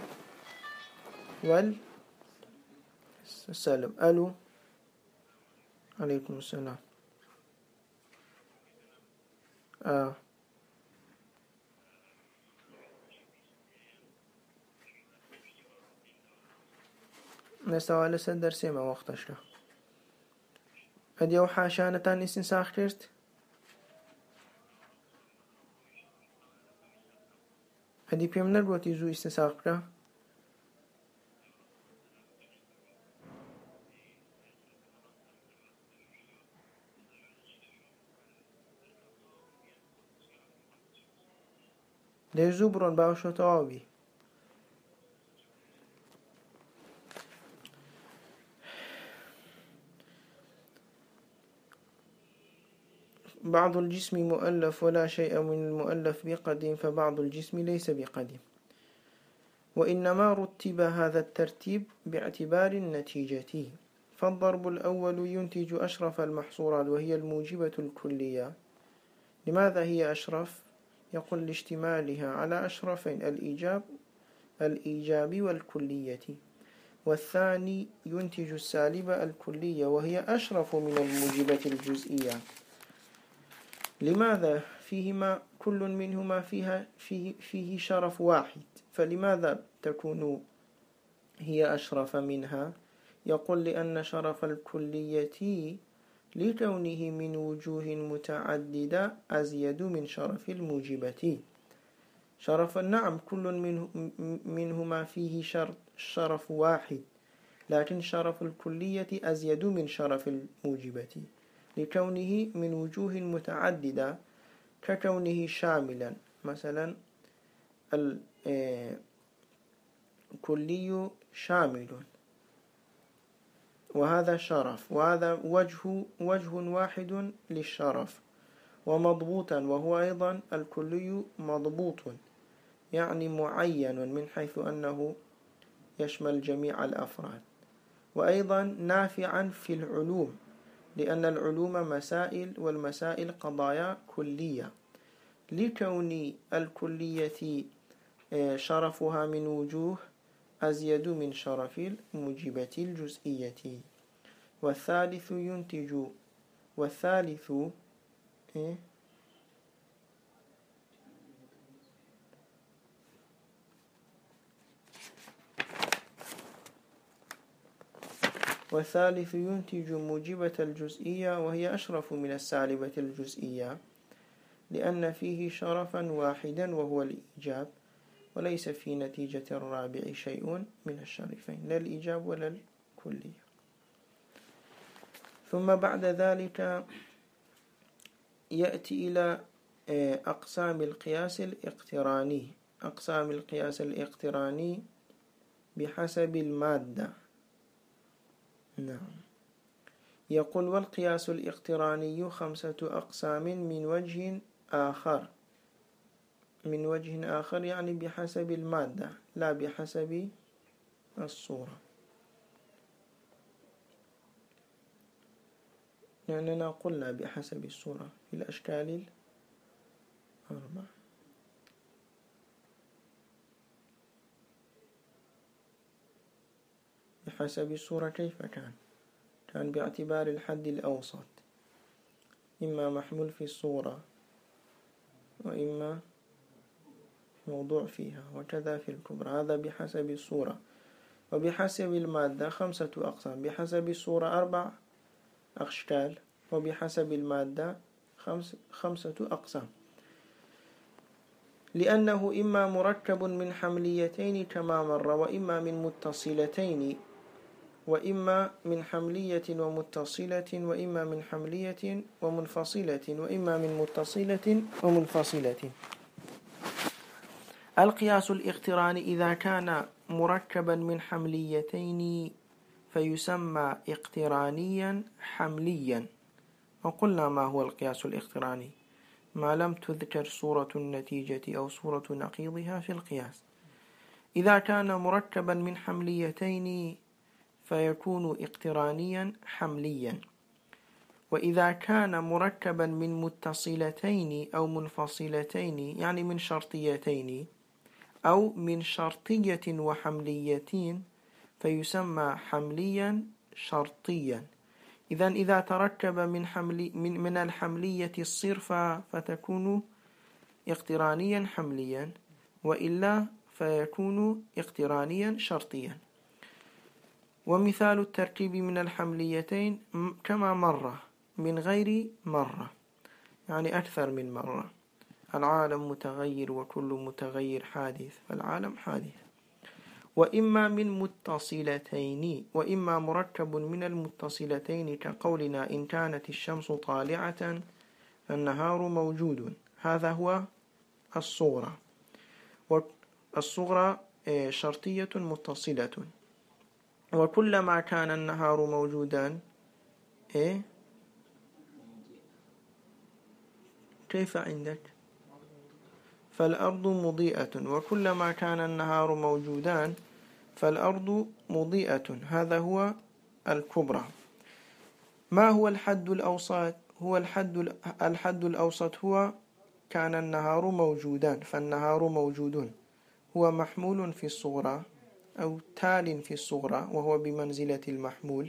والسالب. ألو عليكم السلام. نستوى لسه درسي ما وقتش له هدي او حاشانتان استنساخ كرت هدي بيم نربوتي زو استنساخ كرا دي زوبرون باوشو توابي. بعض الجسم مؤلف ولا شيء من المؤلف بقديم، فبعض الجسم ليس بقديم. وإنما رتب هذا الترتيب باعتبار النتيجة. فالضرب الأول ينتج أشرف المحصورات وهي الموجبة الكلية. لماذا هي أشرف؟ يقول لاشتمالها على أشرفين، الإيجاب والكلية. والثاني ينتج السالبة الكلية وهي أشرف من الموجبة الجزئية. لماذا؟ فيهما كل منهما فيه شرف واحد، فلماذا تكون هي أشرف منها؟ يقول لأن شرف الكلية لكونه من وجوه متعددة أزيد من شرف الموجبة. شرف النعم كل منهما فيه شرف واحد، لكن شرف الكلية أزيد من شرف الموجبة لكونه من وجوه متعددة، ككونه شاملا. مثلا الكلي شامل، وهذا شرف، وهذا وجه واحد للشرف. ومضبوطا، وهو أيضا الكلي مضبوط، يعني معين من حيث أنه يشمل جميع الأفراد. وأيضا نافعا في العلوم، لأن العلوم مسائل، والمسائل قضايا كلية. لكون الكلية شرفها من وجوه أزيد من شرف الموجبة الجزئية. والثالث ينتج والثالث إيه؟ والثالث ينتج موجبة الجزئية وهي أشرف من السالبة الجزئية لأن فيه شرفا واحدا وهو الإيجاب وليس في نتيجة الرابع شيء من الشرفين لا الإيجاب ولا الكلية. ثم بعد ذلك يأتي إلى أقسام القياس الاقتراني. أقسام القياس الاقتراني بحسب المادة. نعم. يقول والقياس الاقتراني 5 أقسام من وجه آخر. من وجه آخر يعني بحسب المادة لا بحسب الصورة. لأننا قلنا بحسب الصورة في الأشكال 4. بحسب الصورة كيف كان؟ كان باعتبار الحد الأوسط إما محمول في الصورة وإما موضوع فيها وكذا في الكبرى. هذا بحسب الصورة. وبحسب المادة 5 أقسام. بحسب الصورة 4 أشكال وبحسب المادة 5 أقسام لأنه إما مركب من حمليتين كما مر وإما من متصلتين وإما من حملية ومتصلة وإما من حملية ومنفصلة وإما من متصلة ومنفصلة. القياس الاقتراني إذا كان مركبا من حمليتين فيسمى اقترانيا حمليا. وقلنا ما هو القياس الاقتراني ما لم تذكر صورة النتيجة أو صورة نقيضها في القياس. إذا كان مركبا من حمليتين فيكون اقترانيا حمليا. وإذا كان مركبا من متصلتين أو منفصلتين يعني من شرطيتين أو من شرطية وحمليتين فيسمى حمليا شرطيا. إذا تركب من الحملية الصرفة فتكون اقترانيا حمليا وإلا فيكون اقترانيا شرطيا. ومثال التركيب من الحمليتين كما مرة من غير مرة يعني أكثر من مرة. العالم متغير وكل متغير حادث فالعالم حادث. وإما من متصلتين وإما مركب من المتصلتين كقولنا إن كانت الشمس طالعة فالنهار موجود. هذا هو الصورة. والصغرى شرطية متصلة. وكلما كان النهار موجودا كيف عندك؟ فالأرض مضيئة. وكلما كان النهار موجودا فالأرض مضيئة. هذا هو الكبرى. ما هو الحد الأوسط؟ هو الحد الأوسط هو كان النهار موجودا فالنهار موجود. هو محمول في الصغرى أو تال في الصغرى وهو بمنزلة المحمول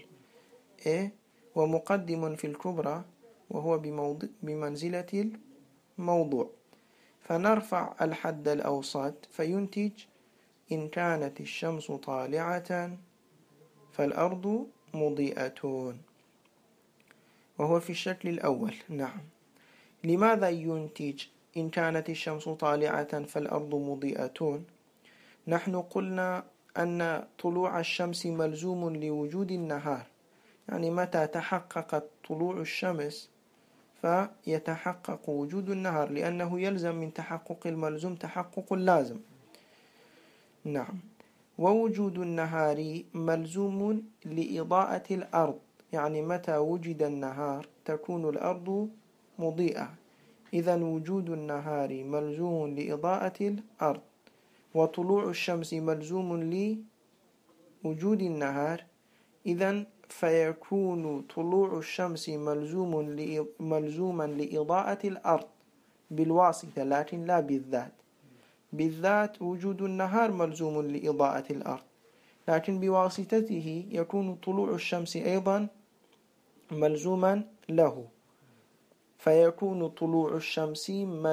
ومقدم في الكبرى وهو بمنزلة الموضوع. فنرفع الحد الأوسط فينتج إن كانت الشمس طالعة فالأرض مضيئة وهو في الشكل الأول. نعم. لماذا ينتج إن كانت الشمس طالعة فالأرض مضيئة؟ نحن قلنا أن طلوع الشمس ملزوم لوجود النهار. يعني متى تحققت طلوع الشمس فيتحقق وجود النهار لأنه يلزم من تحقق الملزوم تحقق اللازم. نعم. ووجود النهار ملزوم لإضاءة الأرض. يعني متى وجد النهار تكون الأرض مضيئة. إذا وجود النهار ملزوم لإضاءة الأرض وطلوع الشمس ملزوم لوجود النهار. إذا فيكون طلوع الشمس ملزوما لإضاءة الأرض بالواسطة لكن لا بالذات. بالذات وجود النهار ملزوم لإضاءة الأرض لكن بواسطته يكون طلوع الشمس أيضا ملزوما له، فيكون طلوع الشمس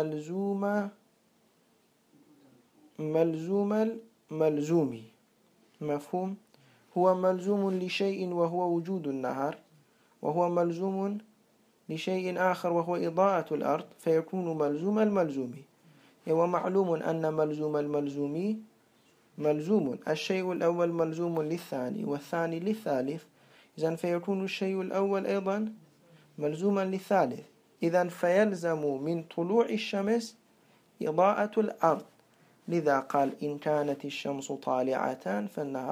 ملزوم الملزوم. مفهوم؟ هو ملزوم لشيء وهو وجود النهار، وهو ملزوم لشيء آخر وهو إضاءة الأرض، فيكون ملزوم الملزوم. ومعلوم أن ملزوم الملزوم ملزوم، الشيء الأول ملزوم للثاني والثاني للثالث، إذن فيكون الشيء الأول أيضا ملزوما للثالث. إذن فيلزم من طلوع الشمس إضاءة الأرض، لذا قال إن كانت الشمس طالعة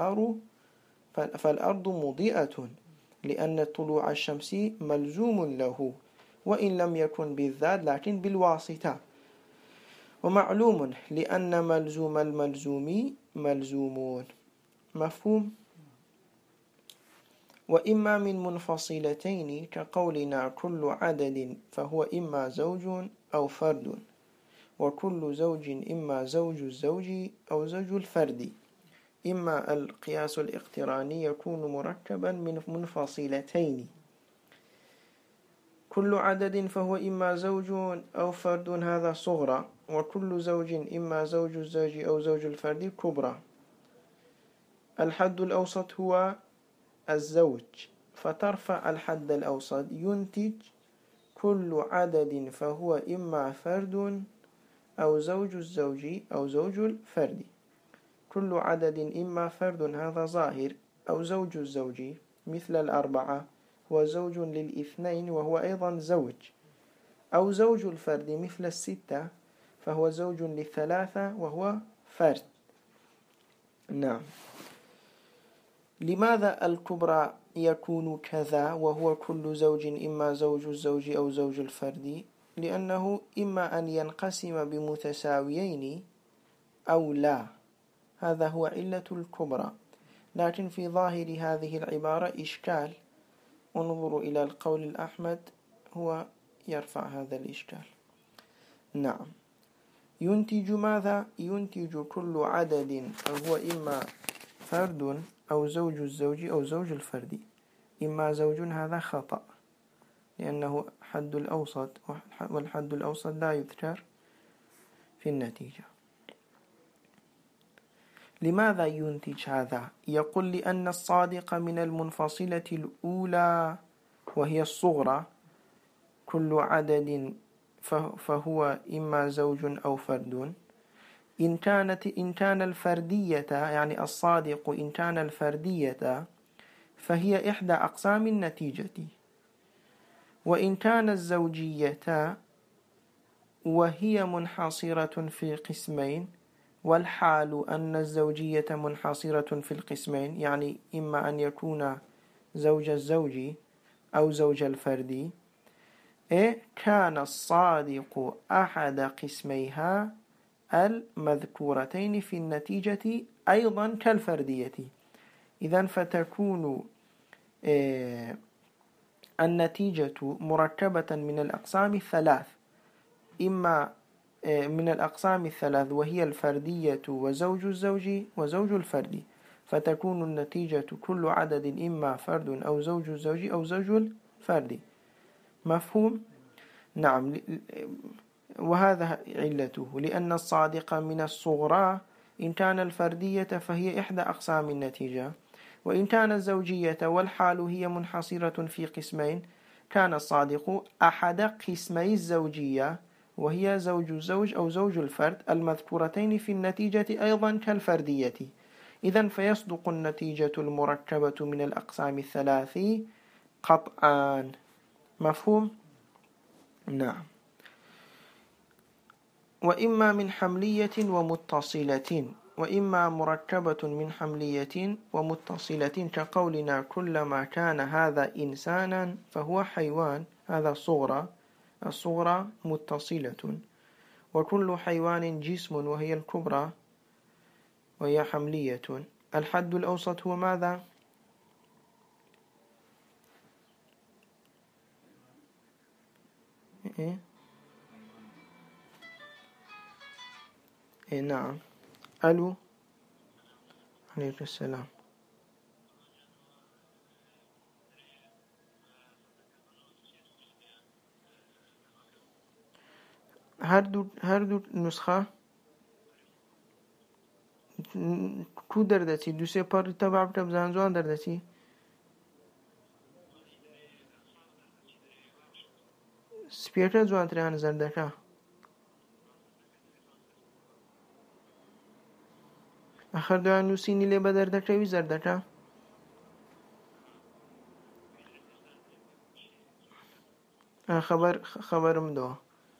فالأرض مضيئة، لأن طلوع الشمس ملزوم له، وإن لم يكن بالذات لكن بالواسطة. ومعلوم لأن ملزوم الملزوم ملزومون. مفهوم؟ وإما من منفصلتين كقولنا كل عدد فهو إما زوج أو فرد، وكل زوج إما زوج الزوج أو زوج الفرد. إما القياس الاقتراني يكون مركبا من منفصلتين، كل عدد فهو إما زوج أو فرد، هذا صغرى، وكل زوج إما زوج الزوج أو زوج الفرد كبرى. الحد الأوسط هو الزوج، فترفع الحد الأوسط ينتج كل عدد فهو إما فرد أو زوج الزوج أو زوج الفرد. كل عدد إما فرد، هذا ظاهر، أو زوج الزوج مثل الأربعة هو زوج للاثنين وهو أيضا زوج، أو زوج الفرد مثل الستة فهو زوج للثلاثة وهو فرد. نعم. لماذا الكبرى يكون كذا وهو كل زوج إما زوج الزوج أو زوج الفرد؟ لأنه إما أن ينقسم بمتساويين أو لا، هذا هو علة الكبرى. لكن في ظاهر هذه العبارة إشكال، انظروا إلى القول الأحمد، هو يرفع هذا الإشكال. نعم. ينتج ماذا؟ ينتج كل عدد فهو إما فرد أو زوج الزوج أو زوج الفرد. إما زوج هذا خطأ، لأنه حد الأوسط، والحد الأوسط لا يذكر في النتيجة. لماذا ينتج هذا؟ يقول لأن الصادق من المنفصلة الأولى وهي الصغرى كل عدد فهو إما زوج أو فرد. إن كان الفردية، يعني الصادق إن كان الفردية فهي إحدى أقسام النتيجة، وإن كان الزوجية وهي منحصرة في قسمين، والحال أن الزوجية منحصرة في القسمين، يعني إما أن يكون زوج الزوج أو زوج الفرد، كان الصادق أحد قسميها المذكورتين في النتيجة أيضا كالفردية. إذن فتكون النتيجة مركبة من الأقسام الثلاث، إما من الأقسام الثلاث وهي الفردية وزوج الزوج وزوج الفرد، فتكون النتيجة كل عدد إما فرد أو زوج الزوج أو زوج الفرد. مفهوم؟ نعم. وهذا علته، لأن الصادق من الصغرى إن كان الفردية فهي إحدى أقسام النتيجة، وإن كان الزوجية والحال هي منحصرة في قسمين كان الصادق أحد قسمي الزوجية وهي زوج الزوج أو زوج الفرد المذكورتين في النتيجة أيضا كالفردية. إذن فيصدق النتيجة المركبة من الأقسام الثلاث قطعا. مفهوم؟ نعم. وإما من حملية ومتصلة، وإما مركبة من حملية ومتصلة كقولنا كلما كان هذا إنسانا فهو حيوان، هذا الصغرى متصلة، وكل حيوان جسم وهي الكبرى وهي حملية. الحد الأوسط هو ماذا؟ نعم. ألو، عليكم السلام. هردو نسخة كو دردتي دو سي بار تبع بتبزان زوان دردتي سبيرتا زوان تريان زردكا آخر دوان نوسيني لي بدردكا وي زردكا خبرم دو.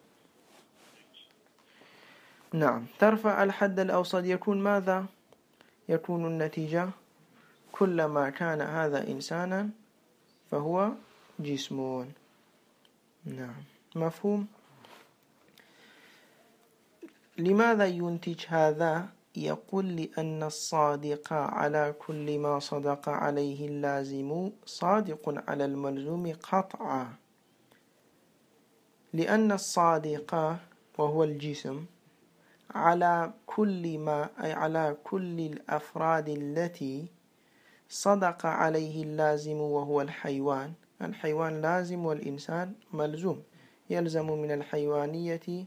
نعم. ترفع الحد الأوسط يكون ماذا؟ يكون النتيجة كلما كان هذا إنسانا فهو جسم. نعم مفهوم. لماذا ينتج هذا؟ يقول لأن الصادق على كل ما صدق عليه اللازم صادق على الملزوم قطعا، لأن الصادق وهو الجسم على كل ما أي على كل الأفراد التي صدق عليه اللازم وهو الحيوان. الحيوان لازم والإنسان ملزوم. يلزم من الحيوانية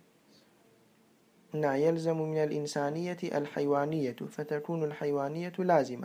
يلزم من الإنسانية الحيوانية، فتكون الحيوانية لازما.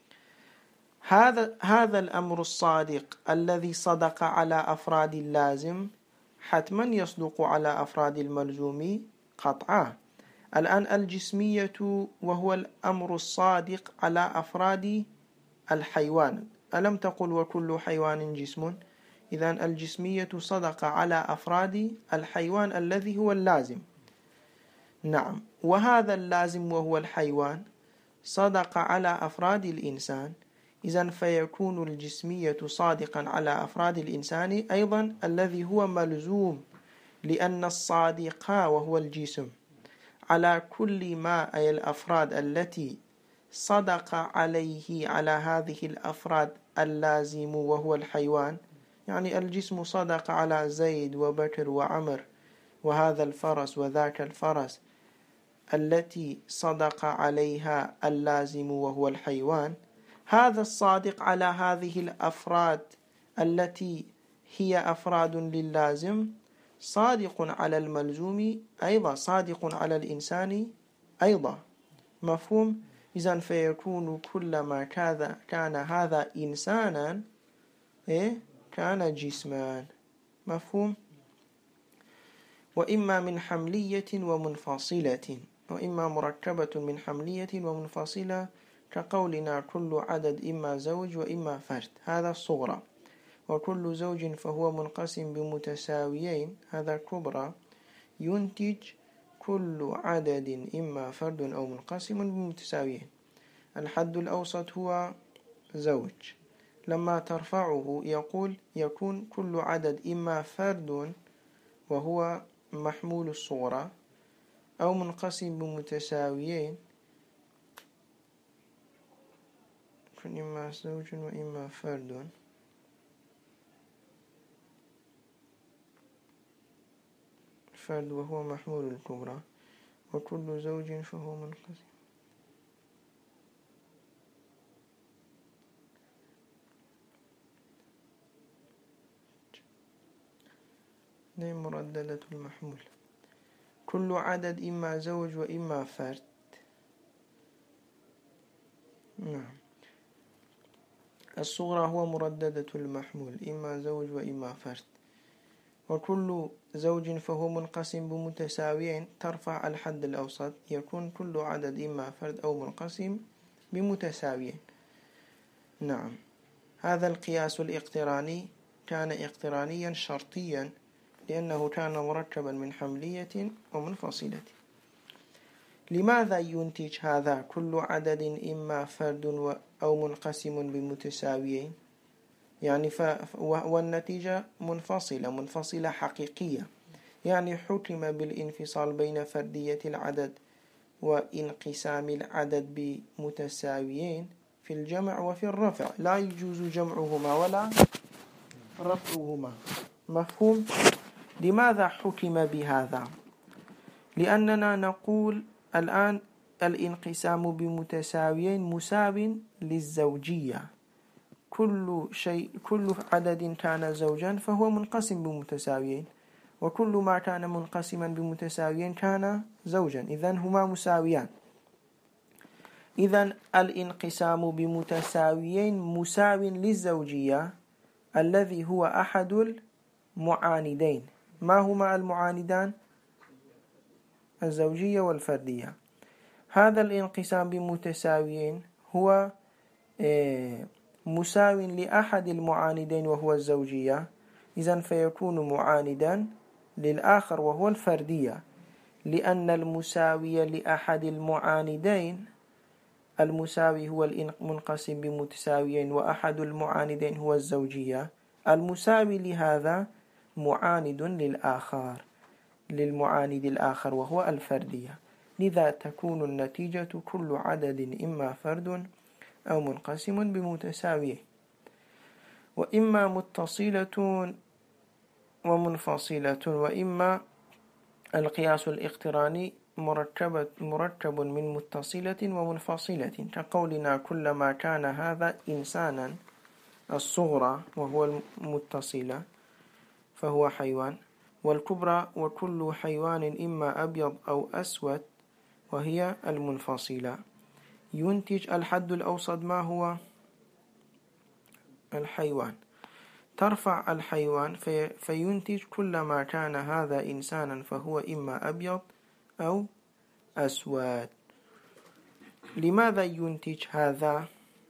هذا الأمر الصادق الذي صدق على أفراد اللازم حتما يصدق على أفراد الملزوم قطعا. الآن الجسمية وهو الأمر الصادق على أفراد الحيوان، ألم تقل وكل حيوان جسم؟ إذن الجسمية صدق على أفراد الحيوان الذي هو اللازم. نعم. وهذا اللازم وهو الحيوان صدق على أفراد الإنسان، إذن فيكون الجسمية صادقا على أفراد الإنسان أيضا الذي هو ملزوم، لأن الصادق وهو الجسم على كل ما أي الأفراد التي صدق عليه على هذه الأفراد اللازم وهو الحيوان. يعني الجسم صدق على زيد وبكر وعمر وهذا الفرس وذاك الفرس التي صدق عليها اللازم وهو الحيوان. هذا الصادق على هذه الأفراد التي هي أفراد للازم صادق على الملزوم أيضا، صادق على الإنسان أيضا. مفهوم؟ إذن فيكون كلما كان هذا إنسانا كان جسما. مفهوم؟ وإما من حملية ومنفصلة، وإما مركبة من حملية ومنفصلة، كقولنا كل عدد إما زوج وإما فرد، هذا الصغرى. وكل زوج فهو منقسم بمتساويين، هذا كبرى. ينتج كل عدد إما فرد أو منقسم بمتساويين. الحد الأوسط هو زوج. لما ترفعه يقول يكون كل عدد إما فرد وهو محمول الصغرى أو منقسم بمتساويين، إما زوج وإما فرد. فرد وهو محمول الكبرى، وكل زوج فهو منقسم. مرددة المحمول. كل عدد إما زوج وإما فرد. نعم. الصغرى هو مرددة المحمول، إما زوج وإما فرد. وكل زوج فهو منقسم بمتساويين، ترفع الحد الأوسط يكون كل عدد إما فرد أو منقسم بمتساويين. نعم. هذا القياس الاقتراني كان اقترانيا شرطيا، لأنه كان مركبا من حملية ومنفصلة. لماذا ينتج هذا كل عدد إما فرد أو منقسم بمتساويين؟ يعني والنتيجة منفصلة حقيقية، يعني حكم بالانفصال بين فردية العدد وانقسام العدد بمتساويين في الجمع وفي الرفع، لا يجوز جمعهما ولا رفعهما. مفهوم؟ لماذا حكم بهذا؟ لأننا نقول الآن الانقسام بمتساويين مساو للزوجية. كل عدد كان زوجا فهو منقسم بمتساويين، وكل ما كان منقسما بمتساويين كان زوجا، إذن هما مساويان. إذن الانقسام بمتساويين مساو للزوجية الذي هو أحد المعاندين. ما هما المعاندان؟ الزوجية والفردية. هذا الانقسام بمتساويين هو مساو لأحد المعاندين وهو الزوجية، إذن فيكون معاندا للآخر وهو الفردية، لأن المساوي لأحد المعاندين، المساوي هو المنقسم بمتساويين وأحد المعاندين هو الزوجية، المساوي لهذا معاند للآخر، للمعاند الآخر وهو الفردية. لذا تكون النتيجة كل عدد إما فرد أو منقسم بمتساويه، وإما متصلة ومنفصلة، وإما القياس الاقتراني مركب من متصلة ومنفصلة، كقولنا كلما كان هذا إنسانا الصغرى وهو المتصلة فهو حيوان، والكبرى وكل حيوان إما أبيض أو أسود وهي المنفصلة. ينتج الحد الأوسط ما هو؟ الحيوان. ترفع الحيوان فينتج كلما كان هذا إنسانا فهو إما أبيض أو أسود. لماذا ينتج هذا؟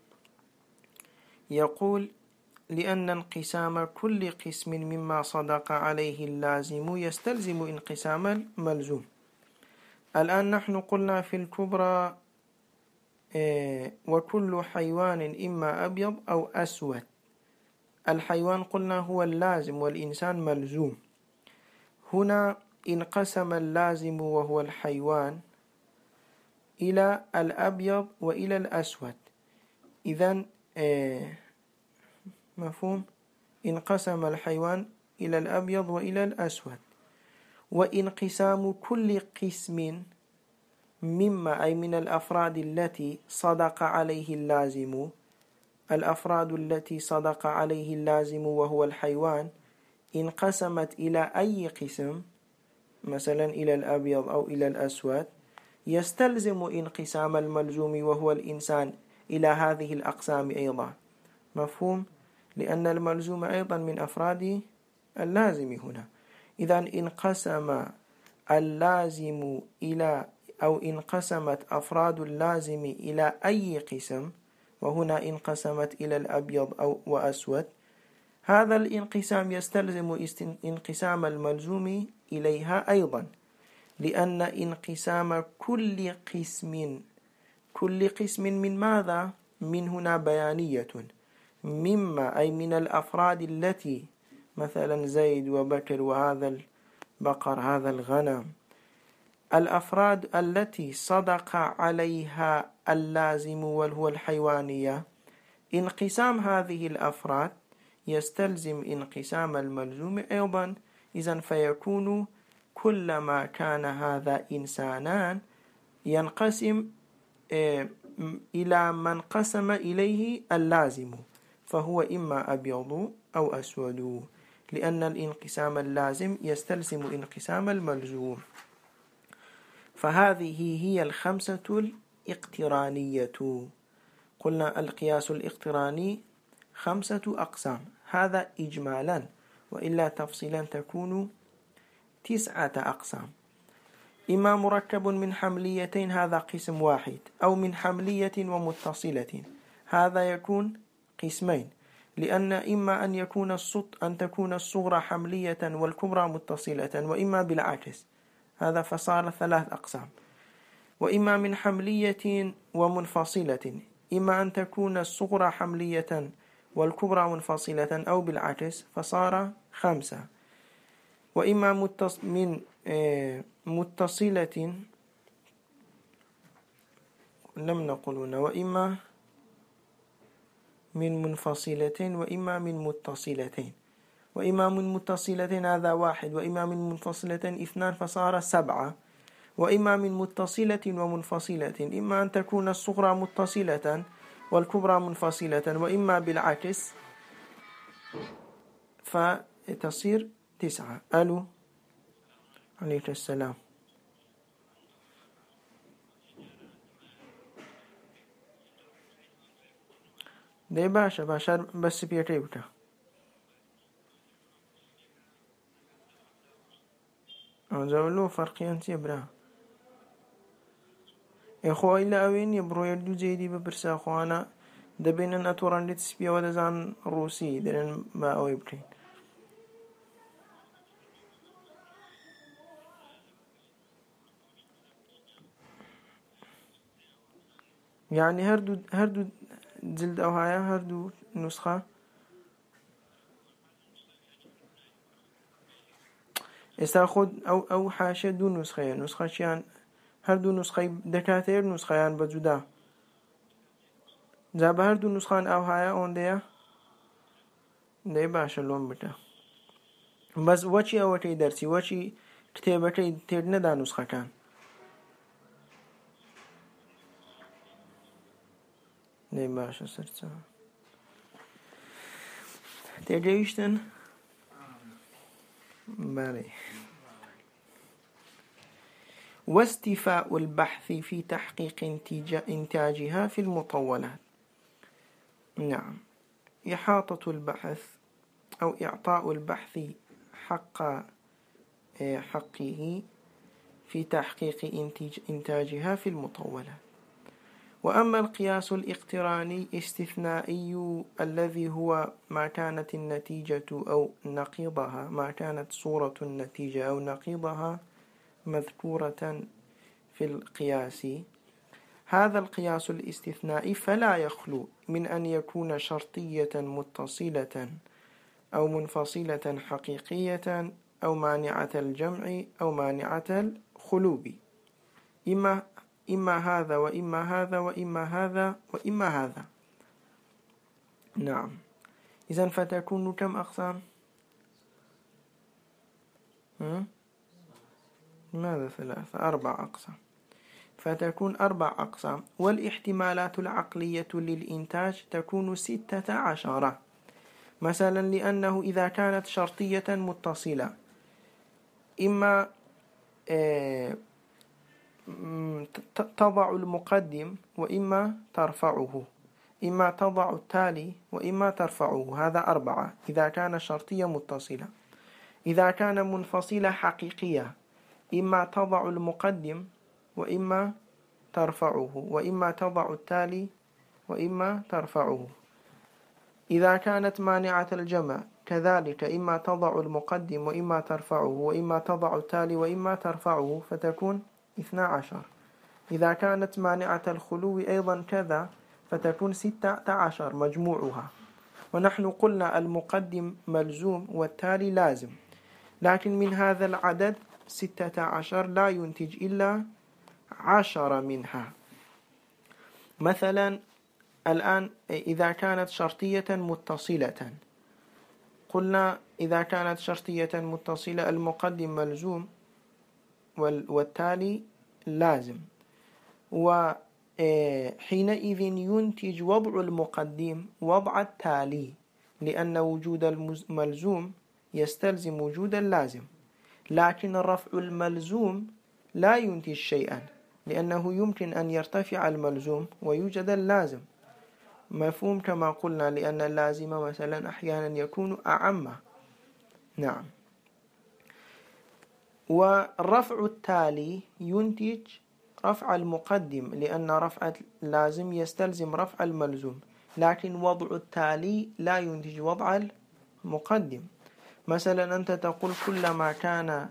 يقول لأن انقسام كل قسم مما صدق عليه اللازم يستلزم انقسام الملزوم. الآن نحن قلنا في الكبرى وكل حيوان إما أبيض أو أسود. الحيوان قلنا هو اللازم والإنسان ملزوم. هنا انقسم اللازم وهو الحيوان إلى الأبيض وإلى الأسود. إذن مفهوم؟ انقسم الحيوان إلى الأبيض وإلى الأسود. وانقسام كل قسم مما أي من الأفراد التي صدق عليه اللازم، الأفراد التي صدق عليه اللازم وهو الحيوان انقسمت إلى أي قسم، مثلا إلى الأبيض أو إلى الأسود، يستلزم انقسام الملزوم وهو الإنسان إلى هذه الأقسام أيضا. مفهوم؟ لأن الملزوم أيضا من أفراد اللازم هنا. إذن انقسم اللازم إلى أو انقسمت أفراد اللازم إلى أي قسم، وهنا انقسمت إلى الأبيض أو وأسود، هذا الانقسام يستلزم انقسام الملزوم إليها أيضا، لأن انقسام كل قسم من ماذا؟ من هنا بيانية، مما أي من الأفراد التي مثلا زيد وبكر وهذا البقر هذا الغنم، الأفراد التي صدق عليها اللازم وهو الحيوانية، انقسام هذه الأفراد يستلزم انقسام الملزوم أيضا. إذن فيكون كلما كان هذا إنسانان ينقسم إلى من قسم إليه اللازم، فهو إما أبيض أو أسود، لأن الانقسام اللازم يستلزم انقسام الملزوم. فهذه هي الخمسة الاقترانية. قلنا القياس الاقتراني 5 أقسام، هذا إجمالا، وإلا تفصيلا تكون 9 أقسام. إما مركب من حمليتين، هذا قسم واحد، أو من حملية ومتصلة، هذا يكون قسمين، لأن إما أن تكون الصغرى حملية والكبرى متصلة، وإما بالعكس، هذا فصار 3 أقسام. وإما من حملية ومنفصلة، إما أن تكون الصغرى حملية والكبرى منفصلة، أو بالعكس فصار 5. وإما من متصلة لم نقلنا، وإما من منفصلة، وإما من متصلتين. وإما من متصلة هذا 1، وإما من منفصلة 2 فصار 7. وإما من متصلة ومنفصلة، إما أن تكون الصغرى متصلة والكبرى منفصلة، وإما بالعكس فتصير 9. ألو عليه السلام. دي باشا بس بيتي بتا زولو فرقيان تيبرا إخوة إلا أوين يبرو يردو جيدي ببرسا أخوانا دبين أتوران لتسبيا ودزان روسي دلين ما أوي بكين يعني هردو جلد أو هايا هردو نسخة استاخد أو حاشية دو نسخة شيان هردو نسخة دكاتير نسخيان بجدا جاب هردو نسخان أو هايا أون دي باشا اللون بتا بس وشي أوتي درسي وشي كتابتي تيرنا دا نسخة كان دي باشا سرسا تيجيشتن بالي. واستيفاء البحث في تحقيق إنتاجها في المطولات. نعم، إحاطة البحث أو إعطاء البحث حقه في تحقيق إنتاجها في المطولات. وأما القياس الاقتراني استثنائي الذي هو ما كانت النتيجة أو نقيضها ما كانت صورة النتيجة أو نقيضها مذكورة في القياس، هذا القياس الاستثنائي فلا يخلو من أن يكون شرطية متصلة أو منفصلة حقيقية أو مانعة الجمع أو مانعة الخلوب، إما هذا وإما هذا وإما هذا وإما هذا. نعم، إذن فتكون كم أقسام؟ ماذا 3؟ 4 أقسام. فتكون 4 أقسام. والاحتمالات العقلية للإنتاج تكون 16 مثلا، لأنه إذا كانت شرطية متصلة إما تضع المقدم وإما ترفعه، إما تضع التالي وإما ترفعه، هذا 4 إذا كان شرطية متصلة. إذا كان منفصلة حقيقية إما تضع المقدم وإما ترفعه وإما تضع التالي وإما ترفعه. إذا كانت مانعة الجمع كذلك إما تضع المقدم وإما ترفعه وإما تضع التالي وإما ترفعه، فتكون 12. إذا كانت مانعة الخلو أيضا كذا فتكون 16 مجموعها. ونحن قلنا المقدم ملزوم والتالي لازم، لكن من هذا العدد 16 لا ينتج إلا 10 منها. مثلا الآن إذا كانت شرطية متصلة قلنا إذا كانت شرطية متصلة المقدم ملزوم والتالي لازم، وحينئذ ينتج وضع المقدم وضع التالي، لأن وجود الملزوم يستلزم وجود اللازم، لكن رفع الملزوم لا ينتج شيئا، لأنه يمكن أن يرتفع الملزوم ويوجد اللازم. مفهوم كما قلنا، لأن اللازم مثلا أحيانا يكون أعم. نعم. ورفع التالي ينتج رفع المقدم، لأن رفع اللازم يستلزم رفع الملزوم، لكن وضع التالي لا ينتج وضع المقدم. مثلا أنت تقول كلما كان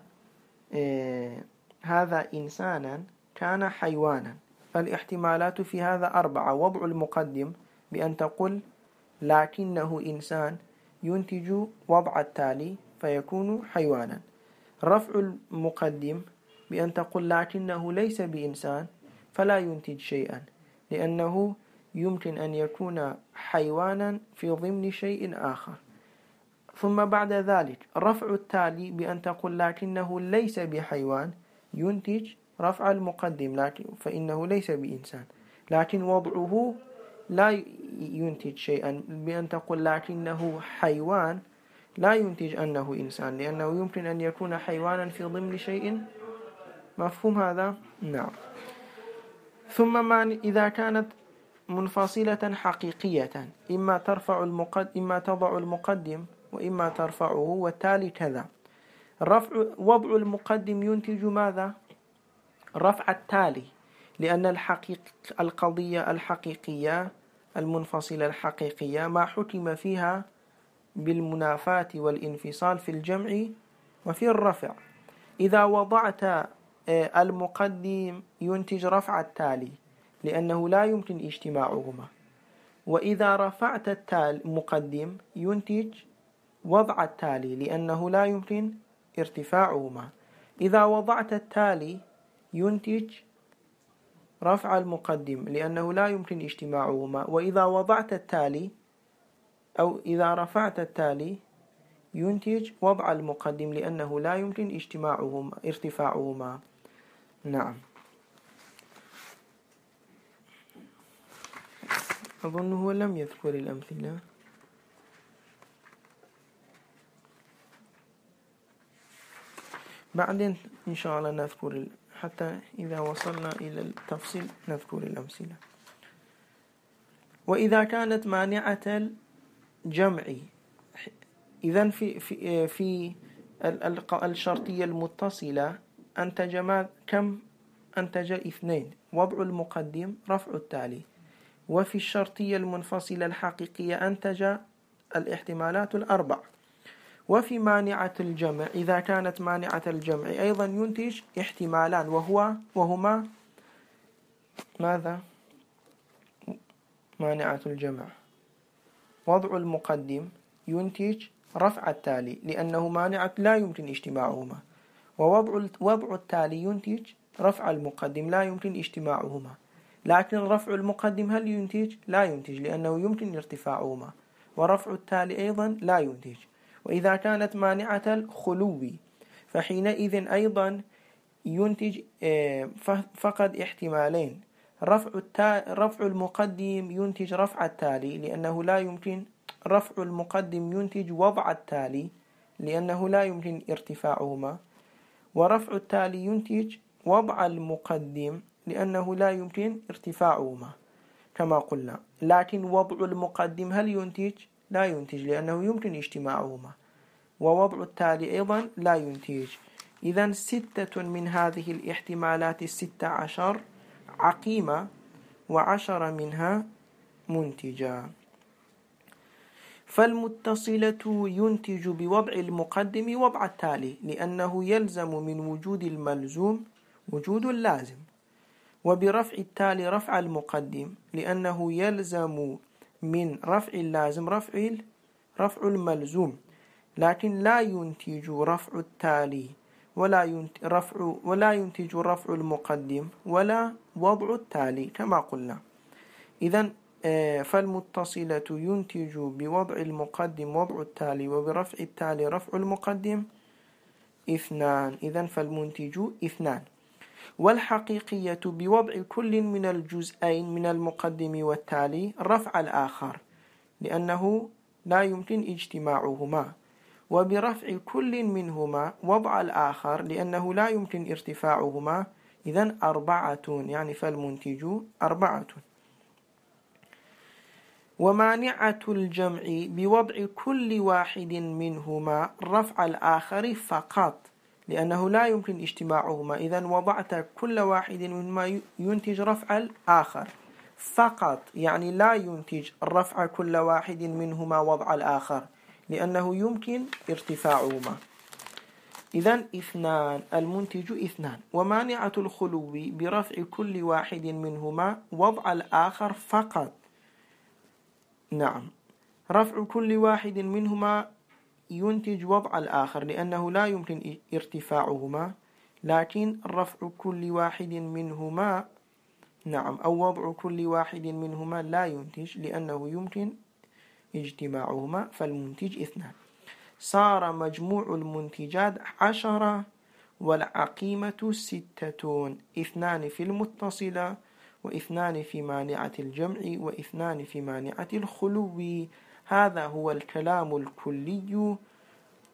هذا إنسانا كان حيوانا، فالاحتمالات في هذا 4. وضع المقدم بأن تقول لكنه إنسان ينتج وضع التالي فيكون حيوانا. رفع المقدم بأن تقول لكنه ليس بإنسان فلا ينتج شيئا، لأنه يمكن أن يكون حيوانا في ضمن شيء آخر. ثم بعد ذلك رفع التالي بأن تقول لكنه ليس بحيوان ينتج رفع المقدم، لكن فإنه ليس بإنسان، لكن وضعه لا ينتج شيئا. بأن تقول لكنه حيوان لا ينتج أنه إنسان، لأنه يمكن أن يكون حيوانا في ضمن شيء. مفهوم هذا؟ نعم. ثم إذا كانت منفصلة حقيقية، إما تضع المقدم وإما ترفعه، والتالي كذا. وضع المقدم ينتج ماذا؟ رفع التالي، لأن القضية الحقيقية المنفصلة الحقيقية ما حكم فيها بالمنافاة والانفصال في الجمع وفي الرفع. إذا وضعت المقدم ينتج رفع التالي، لأنه لا يمكن اجتماعهما. وإذا رفعت المقدم ينتج وضع التالي، لأنه لا يمكن ارتفاعهما. إذا وضعت التالي ينتج رفع المقدم، لأنه لا يمكن اجتماعهما. وإذا وضعت التالي أو إذا رفعت التالي ينتج وضع المقدم، لأنه لا يمكن ارتفاعهما. نعم. أظنه لم يذكر الأمثلة. بعدين إن شاء الله نذكر، حتى إذا وصلنا إلى التفصيل نذكر الأمثلة. وإذا كانت مانعة الجمع، إذن في الشرطية المتصلة كم أنتج؟ 2. وضع المقدم، رفع التالي. وفي الشرطية المنفصلة الحقيقية أنتج الاحتمالات 4. وفي مانعة الجمع، إذا كانت مانعة الجمع أيضا ينتج احتمالان، وهما ماذا؟ مانعة الجمع وضع المقدم ينتج رفع التالي، لأنه مانعة لا يمكن اجتماعهما. ووضع التالي ينتج رفع المقدم، لا يمكن اجتماعهما. لكن رفع المقدم هل ينتج؟ لا ينتج، لأنه يمكن ارتفاعهما. ورفع التالي أيضا لا ينتج. وإذا كانت مانعة الخلو فحينئذ أيضا ينتج فقط احتمالين. رفع المقدم ينتج رفع التالي، لأنه لا يمكن رفع المقدم ينتج وضع التالي، لأنه لا يمكن ارتفاعهما. ورفع التالي ينتج وضع المقدم، لأنه لا يمكن ارتفاعهما كما قلنا. لكن وضع المقدم هل ينتج؟ لا ينتج، لأنه يمكن اجتماعهما. ووضع التالي أيضا لا ينتج. إذن 6 من هذه الاحتمالات 16 عقيمة، و10 منها منتجة. فالمتصلة ينتج بوضع المقدم وضع التالي، لأنه يلزم من وجود الملزوم وجود اللازم. وبرفع التالي رفع المقدم، لأنه يلزم من رفع اللازم رفع الملزوم. لكن لا ينتج رفع التالي ولا ينتج رفع المقدم ولا وضع التالي كما قلنا. إذن فالمتصلة ينتج بوضع المقدم وضع التالي، وبرفع التالي رفع المقدم 2. إذن فالمنتج 2. والحقيقية بوضع كل من الجزئين من المقدم والتالي رفع الآخر، لأنه لا يمكن اجتماعهما. وبرفع كل منهما وضع الآخر، لأنه لا يمكن ارتفاعهما. إذن 4، يعني فالمنتج 4. ومانعة الجمع بوضع كل واحد منهما رفع الآخر فقط، لأنه لا يمكن اجتماعهما. إذن وضعت كل واحد منهما ينتج رفع الآخر فقط، يعني لا ينتج رفع كل واحد منهما وضع الآخر، لأنه يمكن ارتفاعهما. إذن 2، المنتج 2. ومانعة الخلو برفع كل واحد منهما وضع الآخر فقط. نعم، رفع كل واحد منهما ينتج وضع الآخر، لأنه لا يمكن ارتفاعهما. لكن رفع كل واحد منهما أو وضع كل واحد منهما لا ينتج، لأنه يمكن اجتماعهما، فالمنتج 2. صار مجموع المنتجات 10، والعقيمة 6. 2 في المتصلة، و2 في مانعة الجمع، و2 في مانعة الخلو. هذا هو الكلام الكلي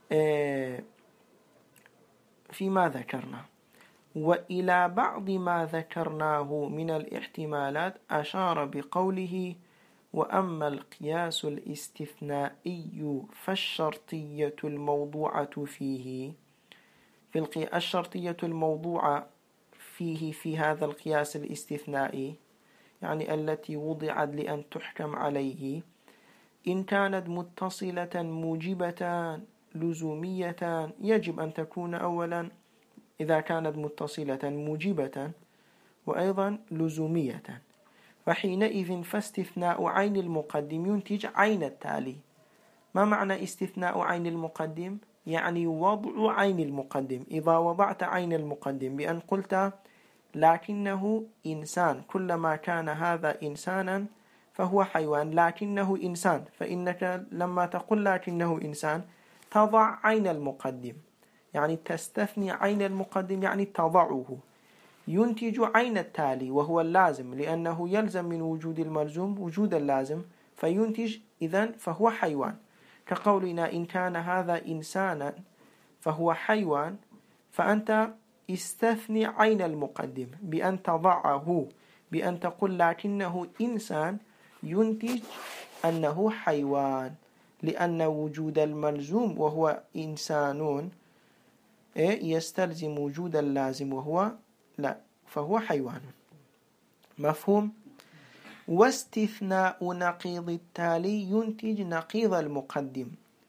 فيما ذكرنا. وإلى بعض ما ذكرناه من الاحتمالات أشار بقوله: وأما القياس الاستثنائي فالشرطية الموضوعة فيه. الشرطية الموضوعة فيه في هذا القياس الاستثنائي، يعني التي وضعت لأن تحكم عليه، إن كانت متصلة موجبة لزومية، يجب أن تكون أولا إذا كانت متصلة موجبة وأيضا لزومية، فحينئذ فاستثناء عين المقدم ينتج عين التالي. ما معنى استثناء عين المقدم؟ يعني وضع عين المقدم. إذا وضعت عين المقدم بأن قلت لكنه إنسان، كلما كان هذا إنسانا فهو حيوان، لكنه إنسان، فإنك لما تقول لكنه إنسان تضع عين المقدم، يعني تستثني عين المقدم، يعني تضعه، ينتج عين التالي وهو اللازم، لأنه يلزم من وجود الملزوم وجود اللازم، فينتج إذن فهو حيوان. كقولنا إن كان هذا إنسانا فهو حيوان، فأنت استثني عين المقدم بأن تضعه، بأن تقول لكنه إنسان، ينتج أنه حيوان، لأن وجود الملزوم وهو إنسانون يستلزم وجود اللازم وهو لا، فهو حيوان. مفهوم؟ واستثناء نقيض التالي ينتج نقيض المقدم.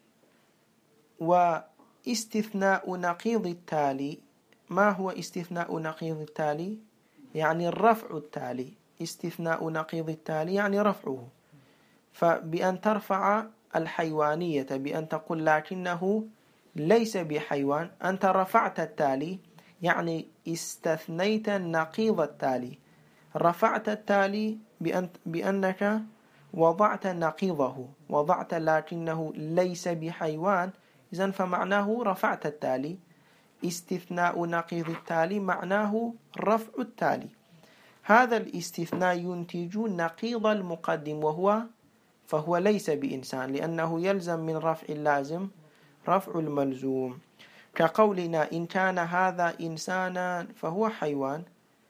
واستثناء نقيض التالي، ما هو استثناء نقيض التالي؟ يعني الرفع التالي. استثناء نقيض التالي يعني رفعه، فبأن ترفع الحيوانية بأن تقول لكنه ليس بحيوان، أنت رفعت التالي، يعني استثنيت نقيض التالي، رفعت التالي بأنك وضعت نقيضه، وضعت لكنه ليس بحيوان، إذن فمعناه رفعت التالي. استثناء نقيض التالي معناه رفع التالي. هذا الاستثناء ينتج نقيض المقدم فهو ليس بإنسان، لأنه يلزم من رفع اللازم رفع الملزوم. كقولنا إن كان هذا إنسانا فهو حيوان،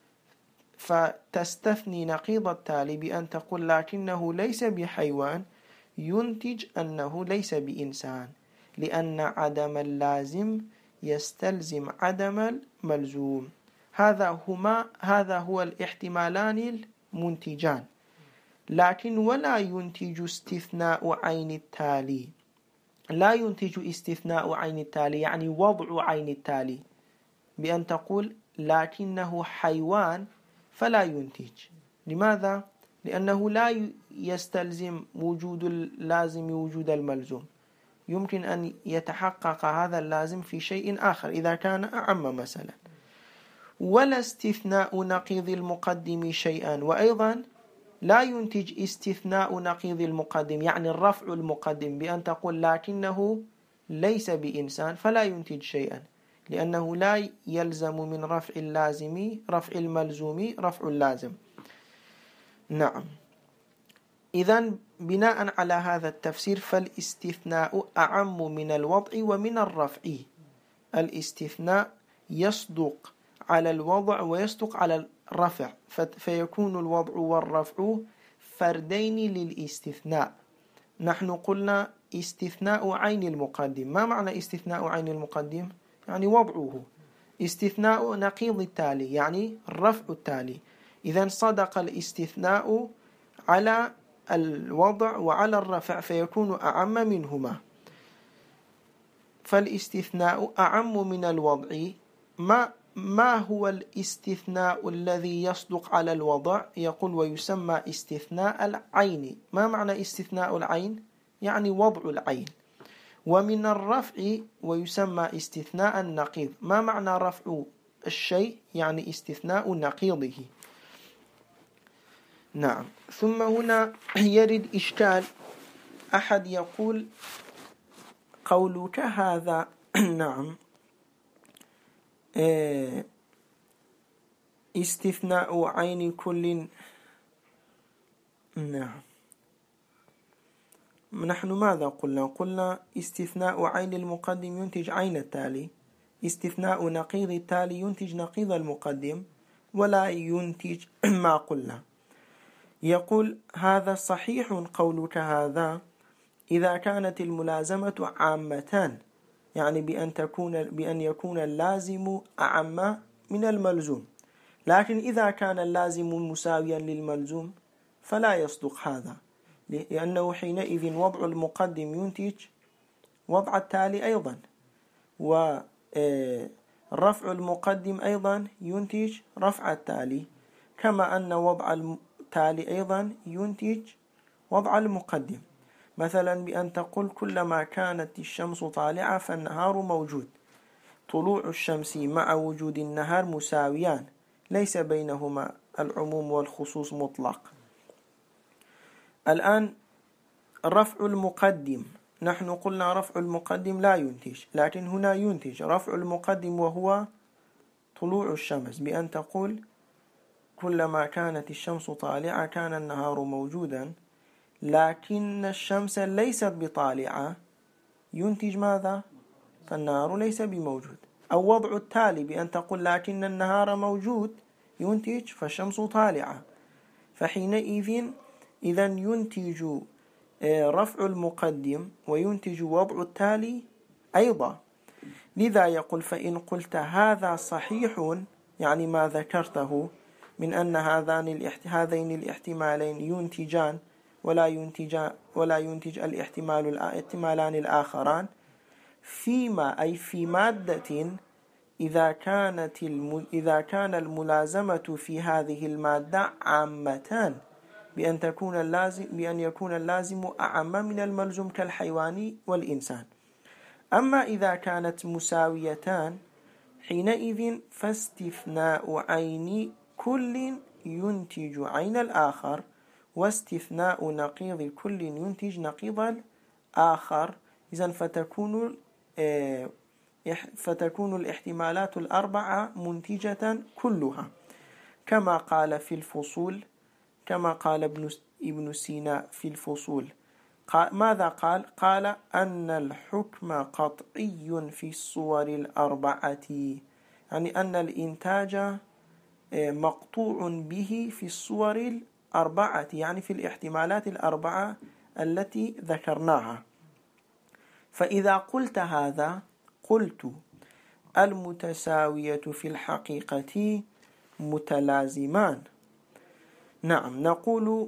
فتستثني نقيض التالي بأن تقول لكنه ليس بحيوان، ينتج أنه ليس بإنسان، لأن عدم اللازم يستلزم عدم الملزوم. هذا هو الاحتمالان المنتجان. لكن ولا ينتج استثناء عين التالي، لا ينتج استثناء عين التالي يعني وضع عين التالي بأن تقول لكنه حيوان، فلا ينتج. لماذا؟ لأنه لا يستلزم وجود اللازم وجود الملزوم، يمكن أن يتحقق هذا اللازم في شيء آخر إذا كان أعم مثلا. ولا استثناء نقيض المقدم شيئا، وأيضا لا ينتج استثناء نقيض المقدم يعني الرفع المقدم بأن تقول لكنه ليس بإنسان، فلا ينتج شيئا، لأنه لا يلزم من رفع اللازم رفع الملزوم رفع اللازم. نعم. إذن بناء على هذا التفسير فالاستثناء أعم من الوضع ومن الرفع. الاستثناء يصدق على الوضع ويصدق على الرفع، فيكون الوضع والرفع فردين للاستثناء. نحن قلنا استثناء عين المقدم. ما معنى استثناء عين المقدم؟ يعني وضعه. استثناء نقيض التالي يعني الرفع التالي. إذن صدق الاستثناء على الوضع وعلى الرفع فيكون أعم منهما. فالاستثناء أعم من الوضع. ما هو الاستثناء الذي يصدق على الوضع؟ يقول ويسمى استثناء العين. ما معنى استثناء العين؟ يعني وضع العين. ومن الرفع ويسمى استثناء النقيض. ما معنى رفع الشيء؟ يعني استثناء نقيضه. نعم. ثم هنا يرد إشكال. أحد يقول قولك هذا نعم استثناء عين كل، نعم نحن ماذا قلنا؟ قلنا استثناء عين المقدم ينتج عين التالي، استثناء نقيض التالي ينتج نقيض المقدم، ولا ينتج ما قلنا. يقول هذا صحيح قولك هذا إذا كانت الملازمة عامتان، يعني بأن يكون اللازم أعم من الملزوم، لكن إذا كان اللازم مساويا للملزوم فلا يصدق هذا، لأنه حينئذ وضع المقدم ينتج وضع التالي أيضا، ورفع المقدم أيضا ينتج رفع التالي، كما أن وضع التالي أيضا ينتج وضع المقدم. مثلا بأن تقول كلما كانت الشمس طالعة فالنهار موجود، طلوع الشمس مع وجود النهار مساويان، ليس بينهما العموم والخصوص مطلق. الآن رفع المقدم، نحن قلنا رفع المقدم لا ينتج، لكن هنا ينتج رفع المقدم وهو طلوع الشمس، بأن تقول كلما كانت الشمس طالعة كان النهار موجودا، لكن الشمس ليست بطالعة، ينتج ماذا؟ فالنهار ليس بموجود. أو وضع التالي بأن تقول لكن النهار موجود، ينتج فالشمس طالعة، فحينئذ إذن ينتج رفع المقدم وينتج وضع التالي أيضا. لذا يقول فإن قلت هذا صحيح، يعني ما ذكرته من أن هذين الاحتمالين ينتجان ولا ينتج الاحتمالان الآخران، فيما أي في مادة إذا كان الملازمة في هذه المادة عامتان، بأن يكون اللازم أعم من الملزوم كالحيوان والإنسان. أما إذا كانت مساويتان حينئذ فاستثناء عين كل ينتج عين الآخر، واستثناء نقيض كل ينتج نقيض الآخر. إذن فتكون الاحتمالات الأربعة منتجة كلها، كما قال في الفصول، كما قال ابن سينا في الفصول. ماذا قال؟ قال أن الحكم قطعي في الصور الأربعة، يعني أن الإنتاج مقطوع به في الصور الأربعة، يعني في الاحتمالات الأربعة التي ذكرناها. فإذا قلت هذا قلت المتساوية في الحقيقة متلازمان. نعم، نقول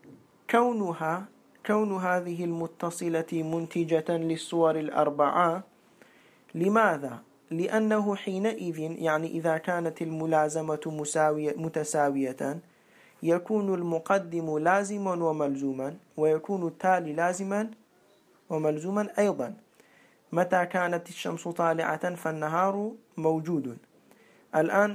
كون هذه المتصلة منتجة للصور الأربعة. لماذا؟ لأنه حينئذ يعني إذا كانت الملازمة متساوية يكون المقدم لازما وملزوما، ويكون التالي لازما وملزوما أيضا. متى كانت الشمس طالعة فالنهار موجود. الآن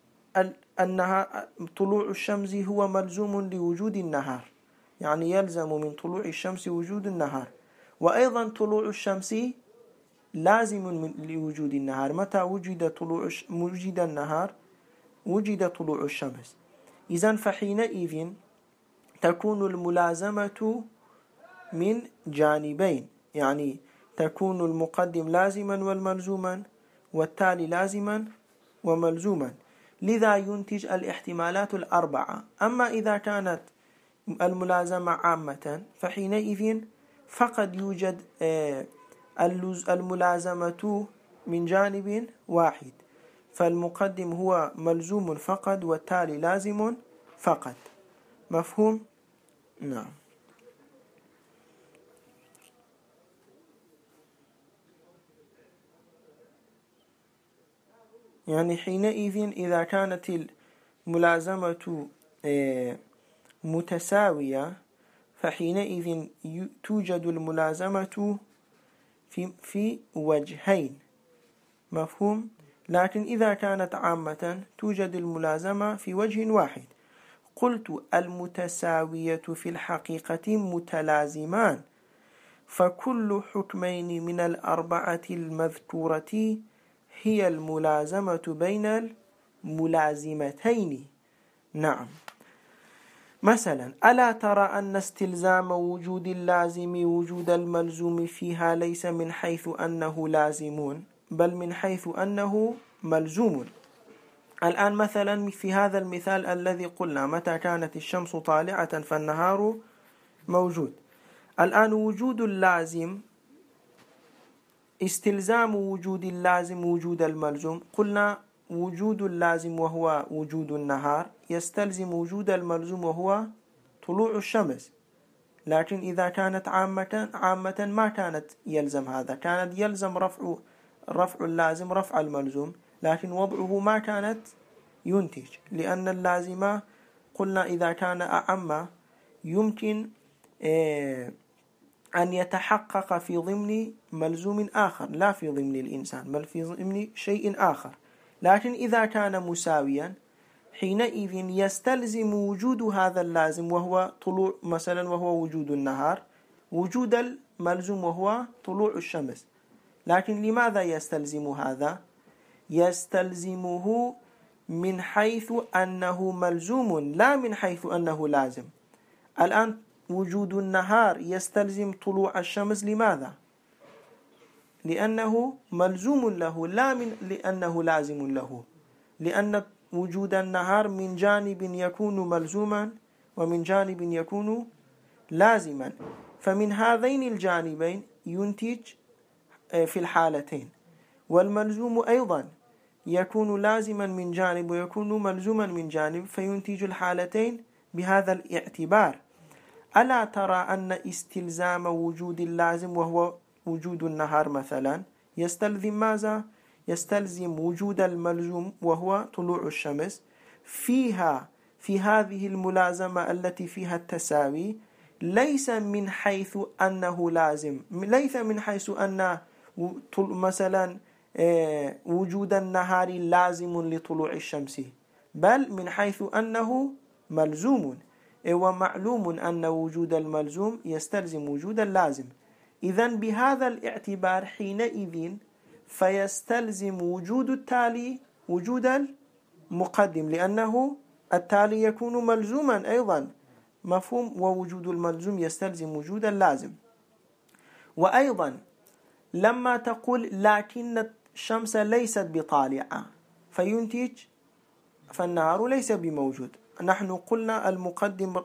طلوع الشمس هو ملزوم لوجود النهار، يعني يلزم من طلوع الشمس وجود النهار، وأيضا طلوع الشمس لازم لوجود النهار. متى وجد النهار وجد طلوع الشمس. إذن فحينئذ تكون الملازمة من جانبين، يعني تكون المقدم لازما والملزوما، والتالي لازما وملزوما، لذا ينتج الاحتمالات الأربعة. أما إذا كانت الملازمة عامة فحينئذ فقد يوجد الملازمة من جانب واحد، فالمقدم هو ملزوم فقط والتالي لازم فقط. مفهوم؟ نعم. يعني حينئذ إذا كانت الملازمة متساوية فحينئذ توجد الملازمة في وجهين. مفهوم؟ لكن إذا كانت عامة توجد الملازمة في وجه واحد. قلت المتساوية في الحقيقة متلازمان، فكل حكمين من الأربعة المذكورة هي الملازمة بين الملازمتين. نعم. مثلا ألا ترى أن استلزام وجود اللازم وجود الملزوم فيها ليس من حيث أنه لازم بل من حيث أنه ملزوم. الآن مثلا في هذا المثال الذي قلنا متى كانت الشمس طالعة فالنهار موجود. الآن وجود اللازم استلزام وجود اللازم وجود الملزوم، قلنا وجود اللازم وهو وجود النهار يستلزم وجود الملزوم وهو طلوع الشمس، لكن إذا كانت عامة ما كانت يلزم هذا، كانت يلزم رفع اللازم رفع الملزوم، لكن وضعه ما كانت ينتج، لأن اللازمة قلنا إذا كان أعم يمكن أن يتحقق في ضمن ملزوم آخر لا في ضمن الإنسان بل في ضمن شيء آخر، لكن إذا كان مساويا حينئذ يستلزم وجود هذا اللازم وهو طلوع مثلا وهو وجود النهار وجود الملزوم وهو طلوع الشمس. لكن لماذا يستلزم هذا؟ يستلزمه من حيث أنه ملزوم لا من حيث أنه لازم. الآن وجود النهار يستلزم طلوع الشمس، لماذا؟ لأنه ملزوم له لا لأنه لازم له، لأن وجود النهار من جانب يكون ملزوما ومن جانب يكون لازما، فمن هذين الجانبين ينتج في الحالتين. والملزوم أيضا يكون لازما من جانب ويكون ملزوما من جانب، فينتج الحالتين بهذا الاعتبار. ألا ترى أن استلزام وجود اللازم وهو وجود النهار مثلا يستلزم ماذا؟ يستلزم وجود الملزوم وهو طلوع الشمس في هذه الملازمة التي فيها التساوي، ليس من حيث أنه لازم، ليس من حيث أن مثلا وجود النهار لازم لطلوع الشمس، بل من حيث أنه ملزوم، ومعلوم أن وجود الملزوم يستلزم وجود اللازم. إذن بهذا الاعتبار حينئذ فيستلزم وجود التالي وجود المقدم، لأنه التالي يكون ملزوما أيضا، مفهوم، ووجود الملزوم يستلزم وجود اللازم. وأيضا لما تقول لكن الشمس ليست بطالعة فينتج فالنهار ليس بموجود، نحن قلنا المقدم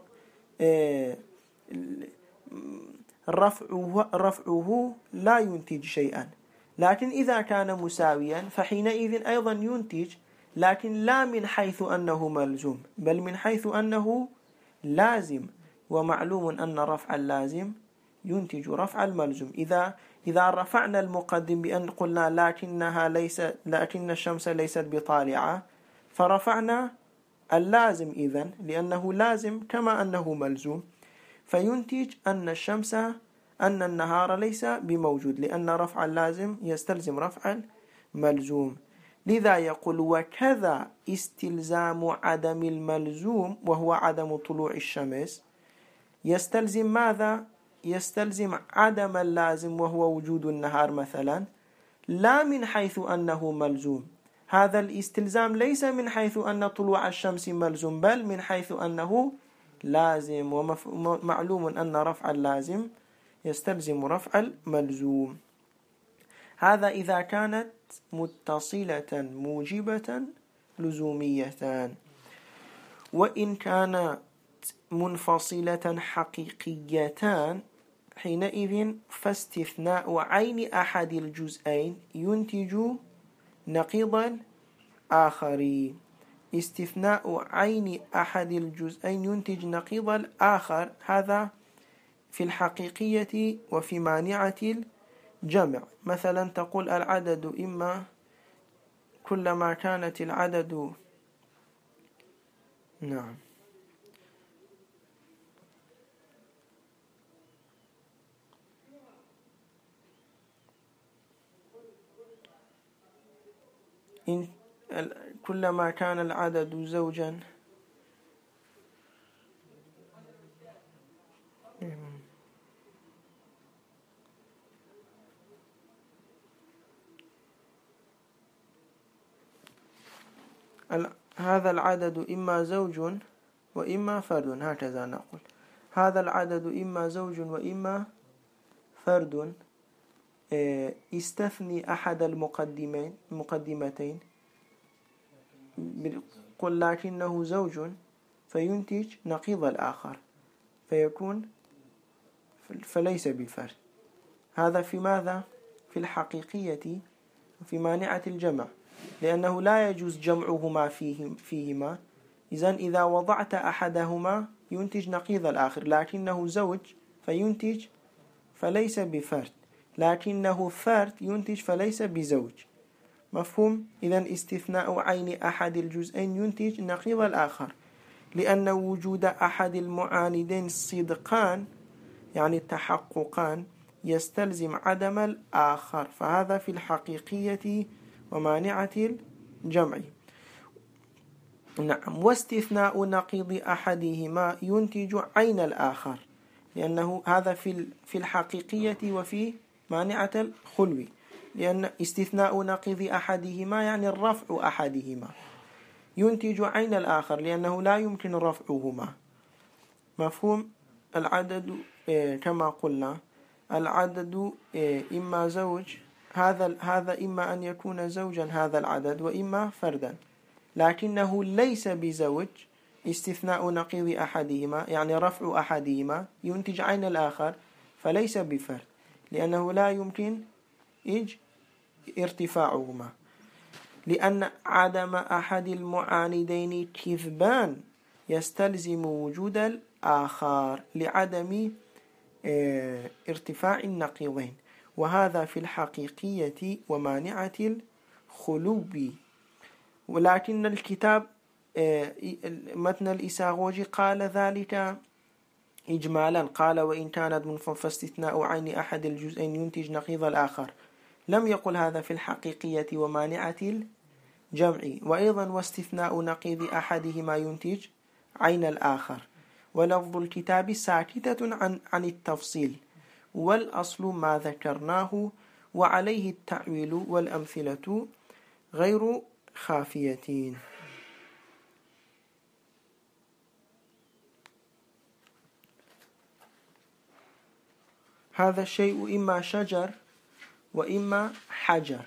رفعه لا ينتج شيئا، لكن إذا كان مساويا فحينئذ أيضا ينتج، لكن لا من حيث أنه ملزوم بل من حيث أنه لازم، ومعلوم أن رفع اللازم ينتج رفع الملزوم. إذا رفعنا المقدم بأن قلنا لكن الشمس ليست بطالعة، فرفعنا اللازم إذن لأنه لازم كما أنه ملزوم، فينتج أن النهار ليس بموجود، لأن رفع اللازم يستلزم رفع الملزوم. لذا يقول وكذا استلزام عدم الملزوم وهو عدم طلوع الشمس يستلزم ماذا؟ يستلزم عدم اللازم وهو وجود النهار مثلا، لا من حيث أنه ملزوم. هذا الاستلزام ليس من حيث أن طلوع الشمس ملزوم بل من حيث أنه لازم، ومعلوم أن رفع اللازم يستلزم رفع الملزوم. هذا إذا كانت متصلة موجبة لزومية. وإن كانت منفصلة حقيقيتان حينئذ فاستثناء عين أحد الجزئين ينتج نقيضا آخر. استثناء عين أحد الجزئين ينتج نقيض الآخر، هذا في الحقيقية وفي مانعة الجمع. مثلا تقول العدد إما كلما كانت العدد نعم كلما كان العدد زوجا هذا العدد إما زوج وإما فرد، هكذا نقول. هذا العدد إما زوج وإما فرد. استثني أحد المقدمتين، قل لكنه زوج، فينتج نقيض الآخر فيكون فليس بفرد. هذا في ماذا؟ في الحقيقية، في مانعة الجمع، لأنه لا يجوز جمعهما فيهما. إذن إذا وضعت أحدهما ينتج نقيض الآخر، لكنه زوج فينتج فليس بفرد، لكنه فرد ينتج فليس بزوج. مفهوم؟ إذن استثناء عين أحد الجزئين ينتج نقيض الآخر، لأن وجود أحد المعاندين صدقان يعني تحققان يستلزم عدم الآخر، فهذا في الحقيقية ومانعة الجمع. نعم. واستثناء نقيض أحدهما ينتج عين الآخر، لأنه هذا في الحقيقية وفي مانعة الخلو، لأن استثناء نقيض أحدهما يعني الرفع أحدهما ينتج عين الآخر، لأنه لا يمكن رفعهما. مفهوم؟ العدد كما قلنا العدد إما زوج، هذا إما أن يكون زوجا هذا العدد وإما فردا، لكنه ليس بزوج. استثناء نقيض أحدهما يعني رفع أحدهما ينتج عين الآخر فليس بفرد، لأنه لا يمكن ارتفاعهما، لأن عدم أحد المعاندين كذبان يستلزم وجود الآخر لعدم ارتفاع النقيضين، وهذا في الحقيقية ومانعة الخلو. ولكن الكتاب متن الإساغوجي قال ذلك إجمالا، قال وإن كانت فاستثناء عين أحد الجزئين ينتج نقيض الآخر، لم يقل هذا في الحقيقية ومانعة الجمع. وأيضا واستثناء نقيض أحدهما ينتج عين الآخر. ولفظ الكتاب ساكتة عن التفصيل، والأصل ما ذكرناه، وعليه التأويل والأمثلة غير خافية. هذا الشيء إما شجر وإما حجر.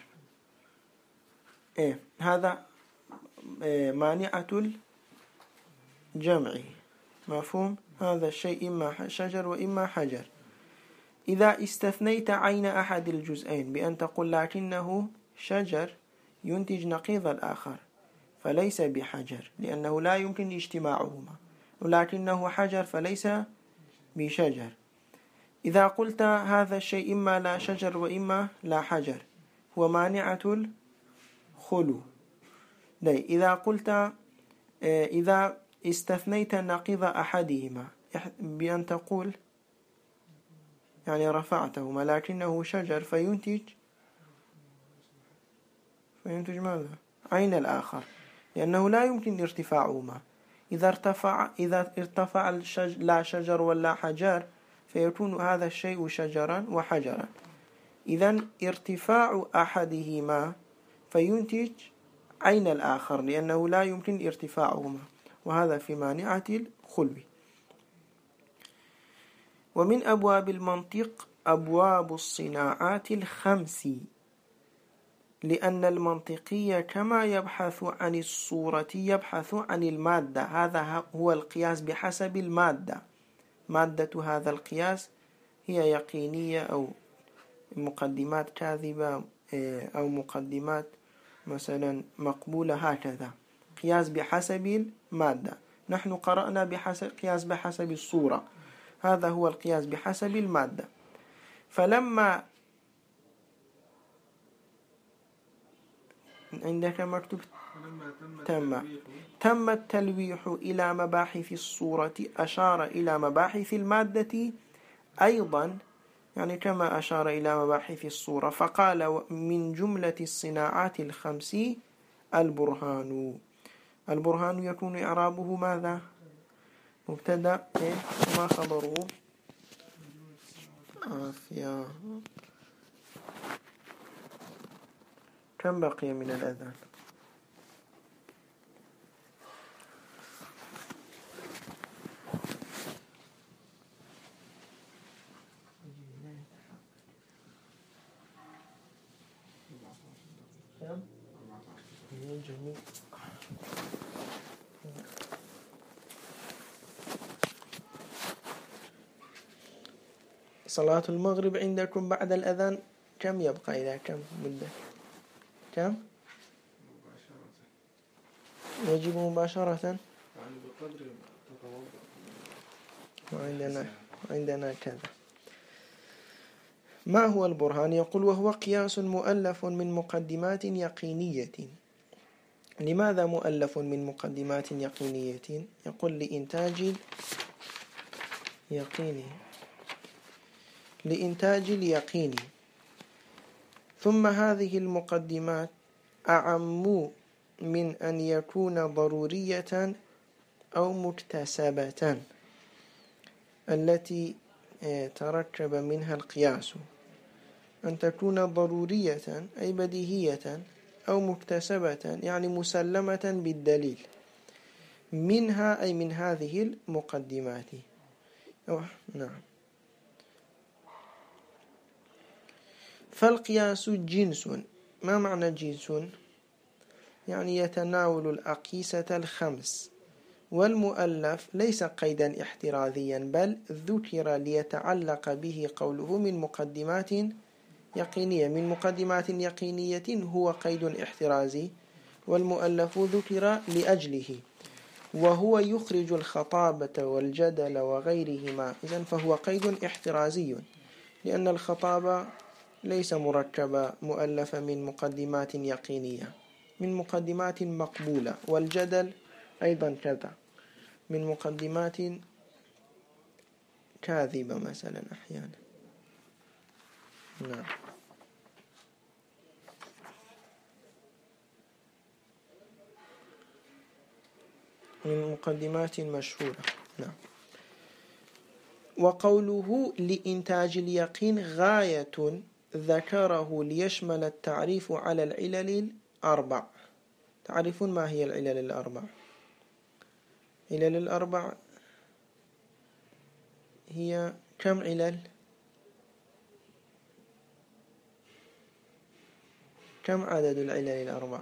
هذا مانعة الجمع. مفهوم؟ هذا الشيء إما شجر وإما حجر. إذا استثنيت عين أحد الجزئين بأن تقول لكنه شجر ينتج نقيض الآخر فليس بحجر، لأنه لا يمكن اجتماعهما، ولكنه حجر فليس بشجر. إذا قلت هذا الشيء إما لا شجر وإما لا حجر هو مانعة الخلو. إذا قلت إذا استثنيت نقيض أحدهما بأن تقول يعني رفعتهما لكنه شجر فينتج ماذا؟ عين الآخر، لأنه لا يمكن ارتفاعهما. إذا ارتفع لا شجر ولا حجر فيكون هذا الشيء شجرا وحجرا. إذن ارتفاع أحدهما فينتج عين الآخر، لأنه لا يمكن ارتفاعهما، وهذا في مانعة الخلو. ومن أبواب المنطق أبواب الصناعات الخمس، لأن المنطقي كما يبحث عن الصورة يبحث عن المادة. هذا هو القياس بحسب المادة. مادة هذا القياس هي يقينية أو مقدمات كاذبة أو مقدمات مثلا مقبولة، هكذا قياس بحسب المادة. نحن قرأنا قياس بحسب الصورة، هذا هو القياس بحسب المادة. فلما عندك مكتوب تم التلويح إلى مباحث الصورة أشار إلى مباحث المادة أيضا، يعني كما أشار إلى مباحث الصورة. فقال من جملة الصناعات الخمس البرهان. البرهان يكون إعرابه ماذا؟ مبتدأ ما خبره؟ عافية. كم بقي من الأذان؟ جميل. صلاة المغرب عندكم بعد الأذان كم يبقى؟ إلى كم مدة؟ كم؟ يجب مباشرة؟ يعني بقدر تتوضأ. عندنا كذا. ما هو البرهان؟ يقول وهو قياس مؤلف من مقدمات يقينية. لماذا مؤلف من مقدمات يقينية؟ يقول لإنتاج اليقين. ثم هذه المقدمات أعم من أن يكون ضرورية أو مكتسبة التي تركب منها القياس، أن تكون ضرورية أي بديهية أو مكتسبة يعني مسلمة بالدليل، منها أي من هذه المقدمات. نعم. فالقياس جنس. ما معنى جنس؟ يعني يتناول الأقيسة الخمس. والمؤلف ليس قيدا احترازيا، بل ذكر ليتعلق به قوله من مقدمات يقينية. من مقدمات يقينية هو قيد احترازي، والمؤلف ذكر لأجله، وهو يخرج الخطابة والجدل وغيرهما. إذن فهو قيد احترازي، لأن الخطابة ليس مركبة مؤلفة من مقدمات يقينية، من مقدمات مقبولة، والجدل أيضا كذا من مقدمات كاذبة مثلا أحيانا. نعم. من مقدمات مشهورة. نعم. وقوله لإنتاج اليقين غاية ذكره ليشمل التعريف على العلل الأربع. تعرفون ما هي العلل الأربع؟ علل الأربع هي كم علل؟ كم عدد العلل الأربع؟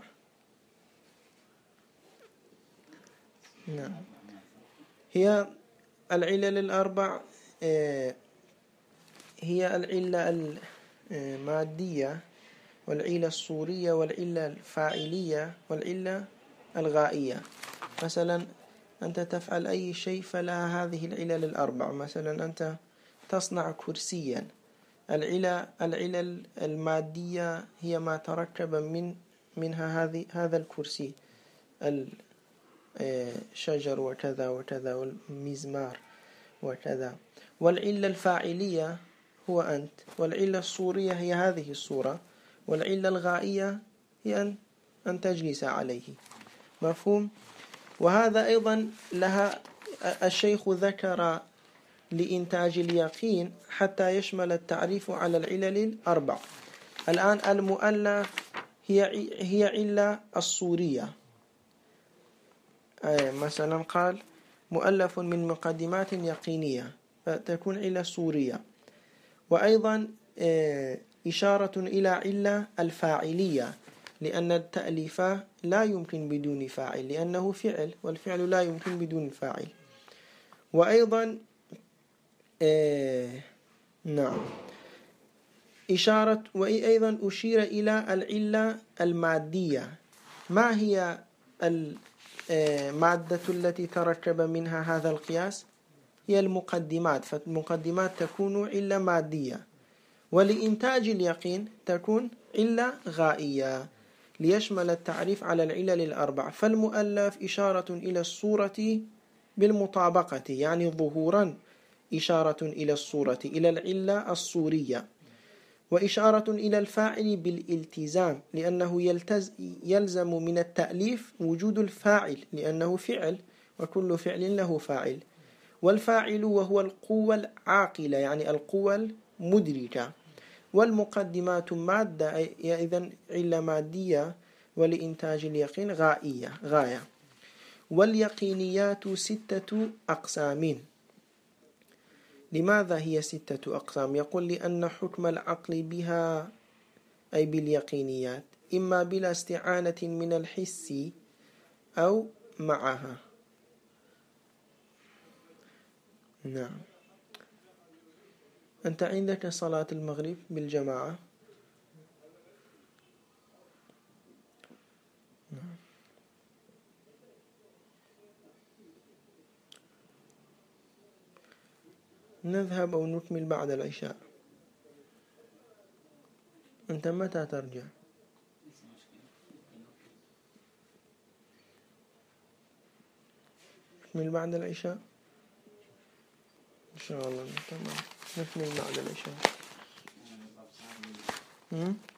نعم. هي العلل الأربع هي العلة المادية، والعلة الصورية، والعلة الفاعلية، والعلة الغائية. مثلا أنت تفعل أي شيء فلها هذه العلل الأربع. مثلا أنت تصنع كرسيا، العلل المادية هي ما تركب منها هذا الكرسي، الشجر وكذا وكذا، والمزمار وكذا. والعلة الفاعلية هو أنت، والعلة الصورية هي هذه الصورة، والعلة الغائية هي أن تجلس عليه. مفهوم؟ وهذا أيضا لها الشيخ ذكر لإنتاج اليقين حتى يشمل التعريف على العلل الأربع. الآن المؤلف هي علة الصورية. مثلا قال مؤلف من مقدمات يقينية، فتكون علة صورية. وأيضا إشارة إلى علة الفاعلية، لأن التأليف لا يمكن بدون فاعل، لأنه فعل، والفعل لا يمكن بدون فاعل. وأيضا نعم وأيضا أشير إلى العلة المادية. ما هي المادة التي تركب منها هذا القياس؟ هي المقدمات. فالمقدمات تكون علة مادية، ولإنتاج اليقين تكون علة غائية ليشمل التعريف على العلل الأربع. فالمؤلف إشارة إلى الصورة بالمطابقة، يعني ظهورا إشارة إلى الصورة، إلى العلة الصورية. وإشارة إلى الفاعل بالالتزام، لأنه يلزم من التأليف وجود الفاعل، لأنه فعل، وكل فعل له فاعل. والفاعل وهو القوة العاقلة، يعني القوة المدركة. والمقدمات مادة، إذن علة مادية. ولإنتاج اليقين غاية. واليقينيات 6 أقسام. لماذا هي 6 أقسام؟ يقول لأن حكم العقل بها أي باليقينيات إما بلا استعانة من الحس أو معها. نعم. أنت عندك صلاة المغرب بالجماعة؟ نعم. نذهب أو نكمل بعد العشاء؟ أنت متى ترجع؟ نكمل بعد العشاء إن شاء الله. تمام، نكمل بعد العشاء.